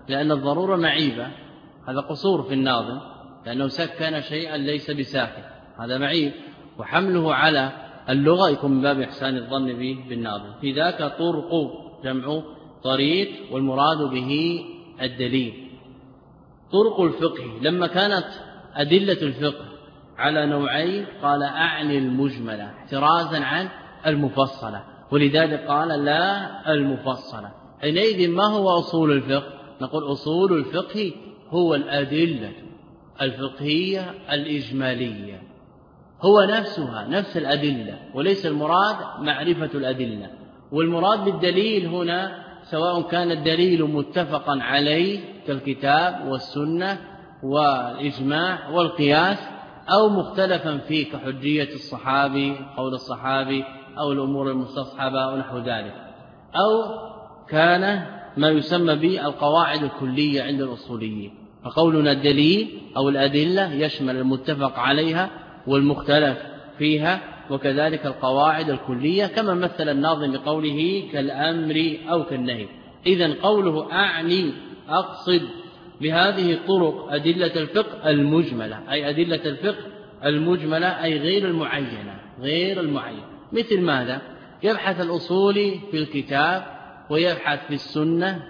لأن الضرورة معيبة، هذا قصور في الناظم، لأنه سكن شيئا ليس بساكن، هذا معيب، وحمله على اللغة يكون من باب إحسان الظن به بالناظم. في ذاك طرق جمع طريق، والمراد به الدليل. طرق الفقه لما كانت أدلة الفقه على نوعين قال أعني المجملة احترازا عن المفصلة، ولذلك قال لا المفصلة. حينئذ ما هو أصول الفقه؟ نقول أصول الفقه هو الأدلة الفقهية الإجمالية، هو نفسها نفس الأدلة، وليس المراد معرفة الأدلة. والمراد بالدليل هنا سواء كان الدليل متفقا عليه كالكتاب والسنة والإجماع والقياس، أو مختلفا فيه كحجية الصحابي، قول الصحابي، أو الأمور المستصحبة ونحو ذلك، أو كان ما يسمى بالقواعد الكلية عند الأصوليين. فقولنا الدليل أو الأدلة يشمل المتفق عليها والمختلف فيها، وكذلك القواعد الكلية، كما مثل الناظم بقوله كالأمر أو كالنهي. إذن قوله أعني أقصد بهذه الطرق أدلة الفقه المجملة، أي أدلة الفقه المجملة، أي غير المعينة، غير المعينة. مثل ماذا؟ يبحث الأصولي في الكتاب، ويبحث في السنة،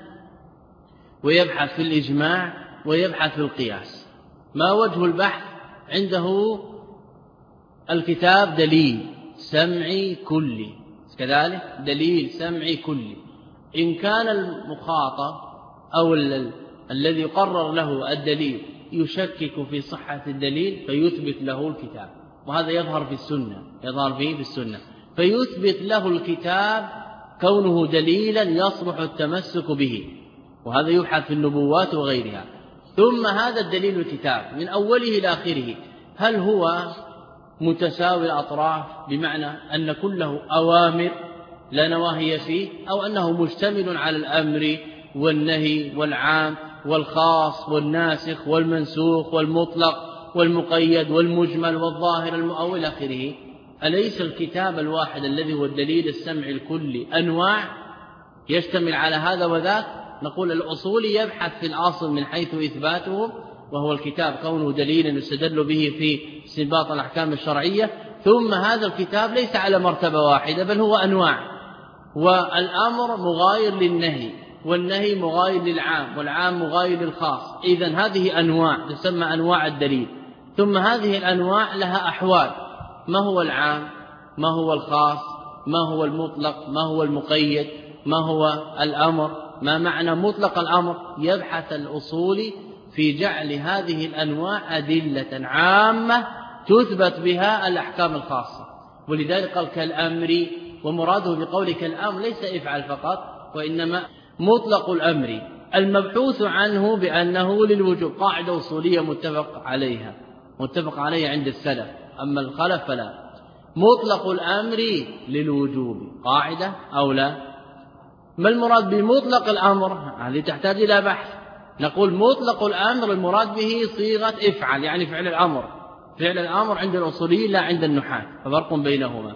ويبحث في الإجماع، ويبحث في القياس. ما وجه البحث عنده؟ الكتاب دليل سمعي كلي، كذلك دليل سمعي كلي. إن كان المخاطب أو الذي يقرر له الدليل يشكك في صحة الدليل فيثبت له الكتاب، وهذا يظهر في السنة، يظهر فيه في السنة، فيثبت له الكتاب كونه دليلا يصلح التمسك به، وهذا يبحث في النبوات وغيرها. ثم هذا الدليل الكتاب من أوله إلى آخره هل هو متساوي الأطراف، بمعنى أن كله أوامر لا نواهي فيه، أو أنه مشتمل على الأمر والنهي والعام والخاص والناسخ والمنسوخ والمطلق والمقيد والمجمل والظاهر المؤول إلى آخره؟ أليس الكتاب الواحد الذي هو الدليل السمعي الكلي أنواع يشتمل على هذا وذاك؟ نقول الأصولي يبحث في الأصل من حيث إثباته، وهو الكتاب كونه دليلا يستدل به في استنباط الأحكام الشرعية. ثم هذا الكتاب ليس على مرتبة واحدة، بل هو أنواع، والأمر مغاير للنهي، والنهي مغاير للعام، والعام مغاير للخاص. إذن هذه أنواع تسمى أنواع الدليل. ثم هذه الأنواع لها أحوال، ما هو العام، ما هو الخاص، ما هو المطلق، ما هو المقيد، ما هو الأمر، ما معنى مطلق الأمر. يبحث الأصولي في جعل هذه الأنواع أدلة عامة تثبت بها الأحكام الخاصة. ولذلك قال كالأمر، ومراده بقول كالأمر ليس افعل فقط، وإنما مطلق الأمر المبحوث عنه بأنه للوجوب، قاعدة أصولية متفق عليها عند السلف، أما الخلف فلا. مطلق الأمر للوجوب قاعدة أو لا؟ ما المراد بمطلق الأمر؟ هذه تحتاج إلى بحث. نقول مطلق الأمر المراد به صيغة افعل، يعني فعل الأمر. فعل الأمر عند الأصوليين لا عند النحاة، ففرق بينهما.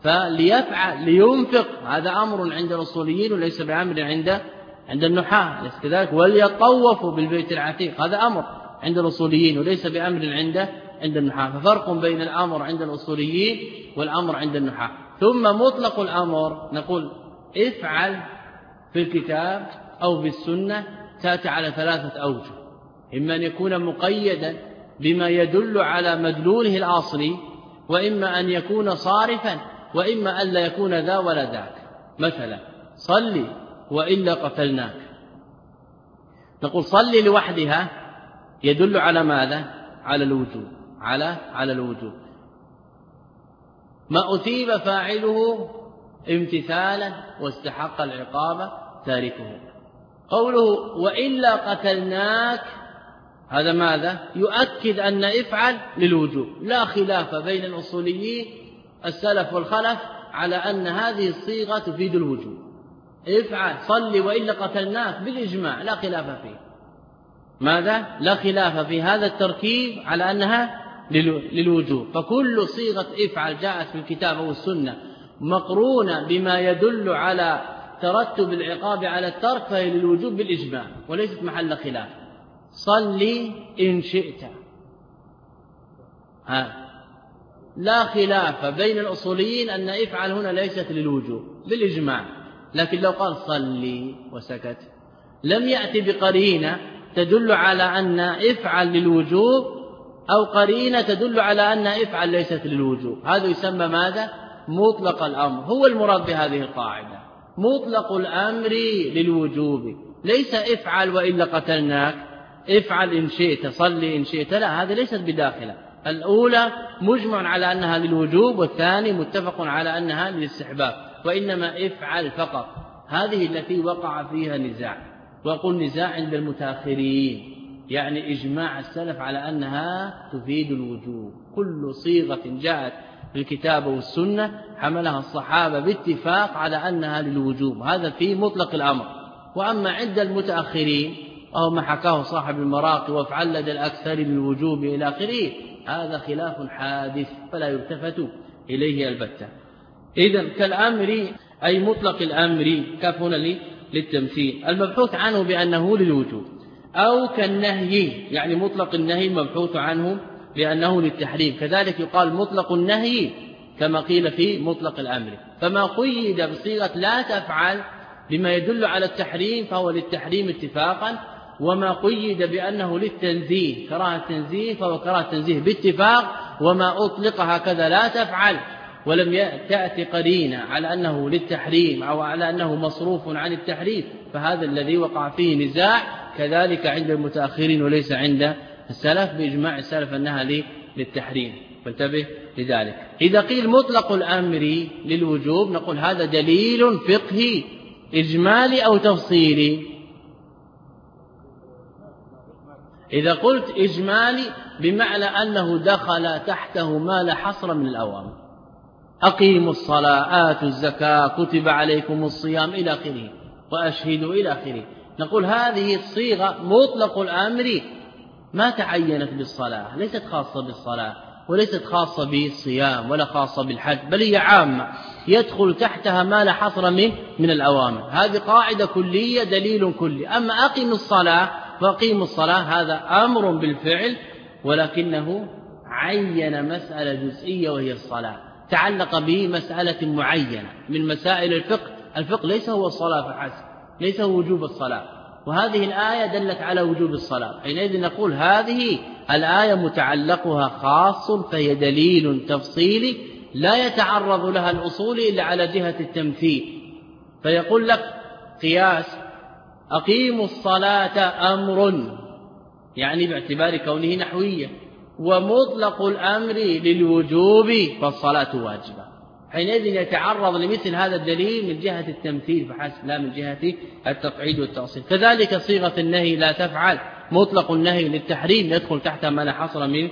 فليفعل لينفق هذا أمر عند الأصوليين وليس بأمر عند النحاة، ليس كذلك. وليطوفوا بالبيت العتيق هذا أمر عند الأصوليين وليس بأمر عند النحاة، ففرق بين الأمر عند الأصوليين والأمر عند النحاة. ثم مطلق الأمر نقول افعل في الكتاب أو في السنة تأتي على 3 أوجه: إما أن يكون مقيدا بما يدل على مدلوله الأصلي، وإما أن يكون صارفا، وإما أن لا يكون ذا ولا ذاك. مثلا صلي وإلا قتلناك، نقول صلي لوحدها يدل على ماذا؟ على الوجوب، على الوجوب. ما أثيب فاعله امتثالا واستحق العقاب تاركه. قوله وإلا قتلناك هذا ماذا؟ يؤكد أن افعل للوجوب، لا خلاف بين الأصوليين السلف والخلف على أن هذه الصيغة تفيد الوجوب. افعل صلي وإلا قتلناك بالإجماع لا خلاف فيه. ماذا؟ لا خلاف في هذا التركيب على أنها للوجوب. فكل صيغة افعل جاءت في الكتاب أو السنة مقرونة بما يدل على ترتب العقاب على الترك فهي للوجوب بالإجماع وليست محل خلاف. صلي إن شئت، لا خلاف بين الأصوليين أن افعل هنا ليست للوجوب بالإجماع، لكن لو قال صلي وسكت لم يأتي بقرينة تدل على أن افعل للوجوب أو قرينة تدل على أن افعل ليست للوجوب. هذا يسمى ماذا؟ مطلق الأمر. هو المراد بهذه القاعدة مطلق الأمر للوجوب، ليس افعل وإلا قتلناك، افعل إن شئت، صلي إن شئت، لا، هذه ليست بداخلة. الأولى مجمع على أنها للوجوب، والثاني متفق على أنها للاستحباب، وإنما افعل فقط. هذه التي وقع فيها نزاع، وقل نزاع عند المتأخرين، يعني إجماع السلف على أنها تفيد الوجوب. كل صيغة جاءت في الكتاب والسنة حملها الصحابة باتفاق على أنها للوجوب، هذا في مطلق الأمر. وأما عند المتأخرين أو ما حكاه صاحب المراقي وافعل لدى الأكثر للوجوب إلى آخره، هذا خلاف حادث فلا يلتفت إليه البتة. إذن كالأمر أي مطلق الأمر، كاف هنا للتمثيل المبحوث عنه بأنه للوجوب، أو كالنهي يعني مطلق النهي المبحوث عنه بأنه للتحريم، كذلك يقال مطلق النهي كما قيل في مطلق الأمر. فما قيد بصيغة لا تفعل بما يدل على التحريم فهو للتحريم اتفاقا، وما قيد بأنه للتنزيه كراهة التنزيه فهو كراهة التنزيه باتفاق، وما أطلق هكذا لا تفعل ولم تأتي قرينة على أنه للتحريم أو على أنه مصروف عن التحريم فهذا الذي وقع فيه نزاع، كذلك عند المتأخرين وليس عند السلف بإجماع السلف أنها للتحريم، فانتبه لذلك. إذا قيل مطلق الأمر للوجوب نقول هذا دليل فقهي إجمالي أو تفصيلي. إذا قلت إجمالي بمعنى أنه دخل تحته ما لا حصر من الأوامر، أقيموا الصلاة، آتوا الزكاة، كتب عليكم الصيام إلى آخره، وأشهدوا إلى آخره. نقول هذه الصيغة مطلق الأمر ما تعينت بالصلاة، ليست خاصة بالصلاة وليست خاصة بالصيام ولا خاصة بالحج، بل هي عامة يدخل تحتها ما لا حصر من الأوامر. هذه قاعدة كلية دليل كلي. أما أقيم الصلاة فأقيم الصلاة هذا أمر بالفعل، ولكنه عين مسألة جزئية وهي الصلاة، تعلق بمسألة معينة من مسائل الفقه. الفقه ليس هو الصلاة فحسب، ليس هو وجوب الصلاة، وهذه الآية دلت على وجوب الصلاة، حينئذ نقول هذه الآية متعلقها خاص فهي دليل تفصيلي لا يتعرض لها الأصول إلا على جهة التمثيل. فيقول لك قياس أقيموا الصلاة أمر، يعني باعتبار كونه نحوية، ومطلق الأمر للوجوب فالصلاة واجبة، حينئذ يتعرض لمثل هذا الدليل من جهة التمثيل فحسب لا من جهة التقعيد والتأصيل. كذلك صيغة النهي لا تفعل مطلق النهي للتحريم يدخل تحت ما لا حصر من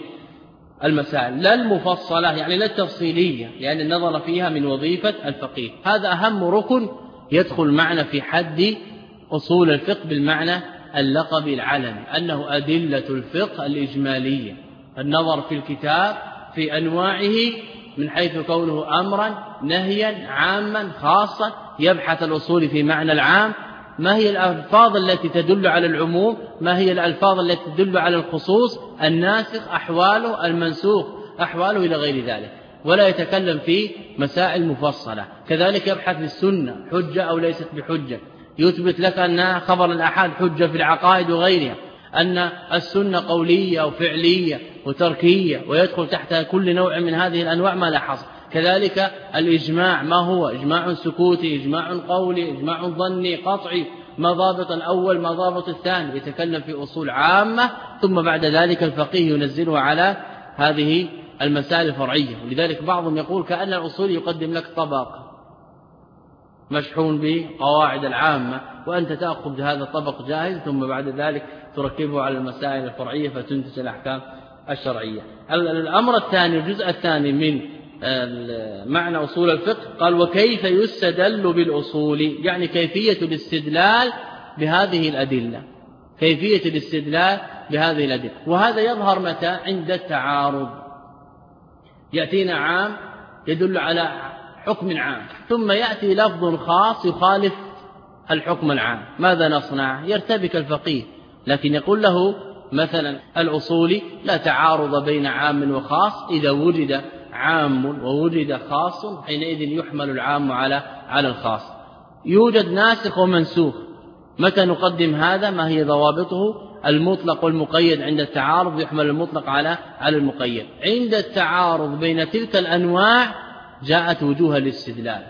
المسائل، لا المفصلة يعني لا التفصيلية، لأن النظر فيها من وظيفة الفقيه. هذا أهم ركن يدخل معنا في حد أصول الفقه بالمعنى اللقب العلمي، أنه أدلة الفقه الإجمالية، النظر في الكتاب في أنواعه من حيث كونه أمرا نهيا عاما خاصا، يبحث الأصول في معنى العام، ما هي الألفاظ التي تدل على العموم، ما هي الألفاظ التي تدل على الخصوص، الناسخ أحواله، المنسوخ أحواله إلى غير ذلك، ولا يتكلم في مسائل مفصلة. كذلك يبحث في السنة حجة أو ليست بحجة، يثبت لك أن خبر الأحاد حجة في العقائد وغيرها، أن السنة قولية أو فعلية وتركية، ويدخل تحت كل نوع من هذه الأنواع ما لا حصر. كذلك الإجماع ما هو إجماع سكوتي، إجماع قولي، إجماع ظني، قطعي، ما ضابط الأول ما ضابط الثاني، يتكلم في أصول عامة، ثم بعد ذلك الفقيه ينزله على هذه المسائل الفرعية. ولذلك بعضهم يقول كأن الأصول يقدم لك طبق مشحون بقواعد العامة، وأنت تأخذ هذا الطبق جاهز ثم بعد ذلك تركبه على المسائل الفرعية فتنتج الأحكام الشرعية. الأمر الثاني الجزء الثاني من معنى أصول الفقه قال وكيف يستدل بالأصول، يعني كيفية الاستدلال بهذه الأدلة، كيفية الاستدلال بهذه الأدلة. وهذا يظهر متى؟ عند التعارض، يأتينا عام يدل على حكم عام، ثم يأتي لفظ خاص يخالف الحكم العام ماذا نصنع؟ يرتبك الفقيه، لكن يقول له مثلا الأصول لا تعارض بين عام وخاص، إذا وجد عام ووجد خاص حينئذ يحمل العام على الخاص. يوجد ناسخ ومنسوخ، متى نقدم هذا؟ ما هي ضوابطه؟ المطلق والمقيد عند التعارض يحمل المطلق على المقيد. عند التعارض بين تلك الأنواع جاءت وجوه الاستدلال،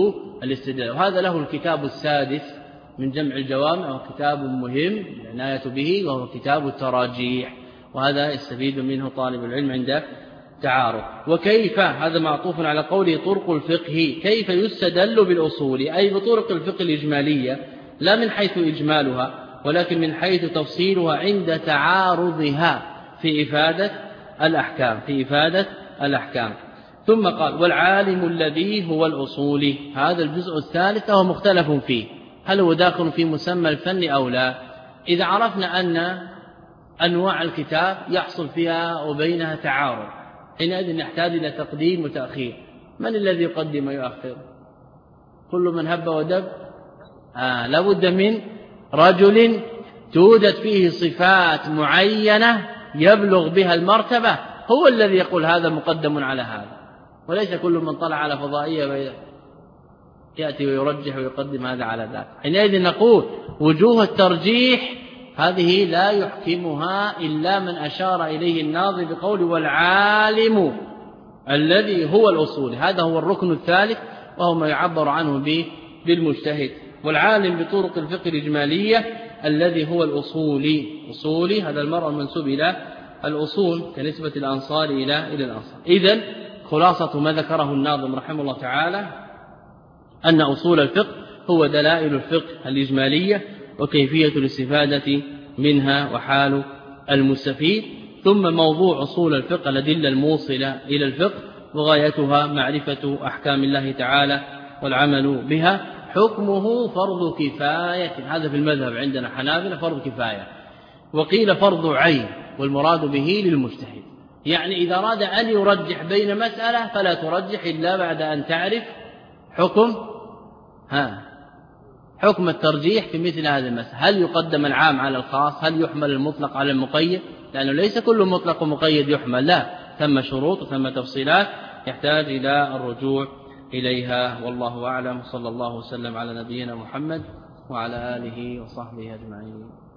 وهذا له الكتاب السادس من جمع الجوامع، وكتاب مهم العناية به، وهو كتاب التراجيح، وهذا يستفيد منه طالب العلم عند تعارض. وكيف، هذا معطوف على قوله طرق الفقه، كيف يستدل بالأصول؟ أي بطرق الفقه الإجمالية، لا من حيث إجمالها ولكن من حيث تفصيلها عند تعارضها في إفادة الأحكام. ثم قال والعالم الذي هو الأصول، هذا الجزء الثالث وهو مختلف فيه، هل هو داخل في مسمى الفن أو لا؟ إذا عرفنا أن أنواع الكتاب يحصل فيها وبينها تعارض، حينئذ نحتاج إلى تقديم وتأخير. من الذي يقدم ويؤخر؟ كل من هب ودب. لابد من رجل توجد فيه صفات معينة يبلغ بها المرتبة، هو الذي يقول هذا مقدم على هذا، وليس كل من طلع على فضائية يأتي ويرجح ويقدم هذا على ذاك. حينئذ نقول وجوه الترجيح هذه لا يحكمها إلا من أشار إليه الناظم بقول والعالم الذي هو الأصول. هذا هو الركن الثالث، وهو ما يعبر عنه بالمجتهد. والعالم بطرق الفقه الإجمالية الذي هو الأصولي، هذا المرء المنسوب إلى الأصول كنسبة الأنصار إلى الأنصار. إذن خلاصة ما ذكره الناظم رحمه الله تعالى أن أصول الفقه هو دلائل الفقه الإجمالية وكيفية الاستفادة منها وحال المستفيد. ثم موضوع أصول الفقه الأدلة الموصلة إلى الفقه، وغايتها معرفة أحكام الله تعالى والعمل بها. حكمه فرض كفاية، هذا في المذهب عندنا حنابلة فرض كفاية، وقيل فرض عين، والمراد به للمجتهد. يعني إذا أراد أن يرجح بين مسألة فلا ترجح إلا بعد أن تعرف حكم الترجيح في مثل هذه المسألة. هل يقدم العام على الخاص؟ هل يحمل المطلق على المقيد؟ لأنه ليس كل مطلق ومقيد يحمل، لا، ثم شروط وثم تفصيلات يحتاج إلى الرجوع إليها. والله أعلم، صلى الله وسلم على نبينا محمد وعلى آله وصحبه أجمعين.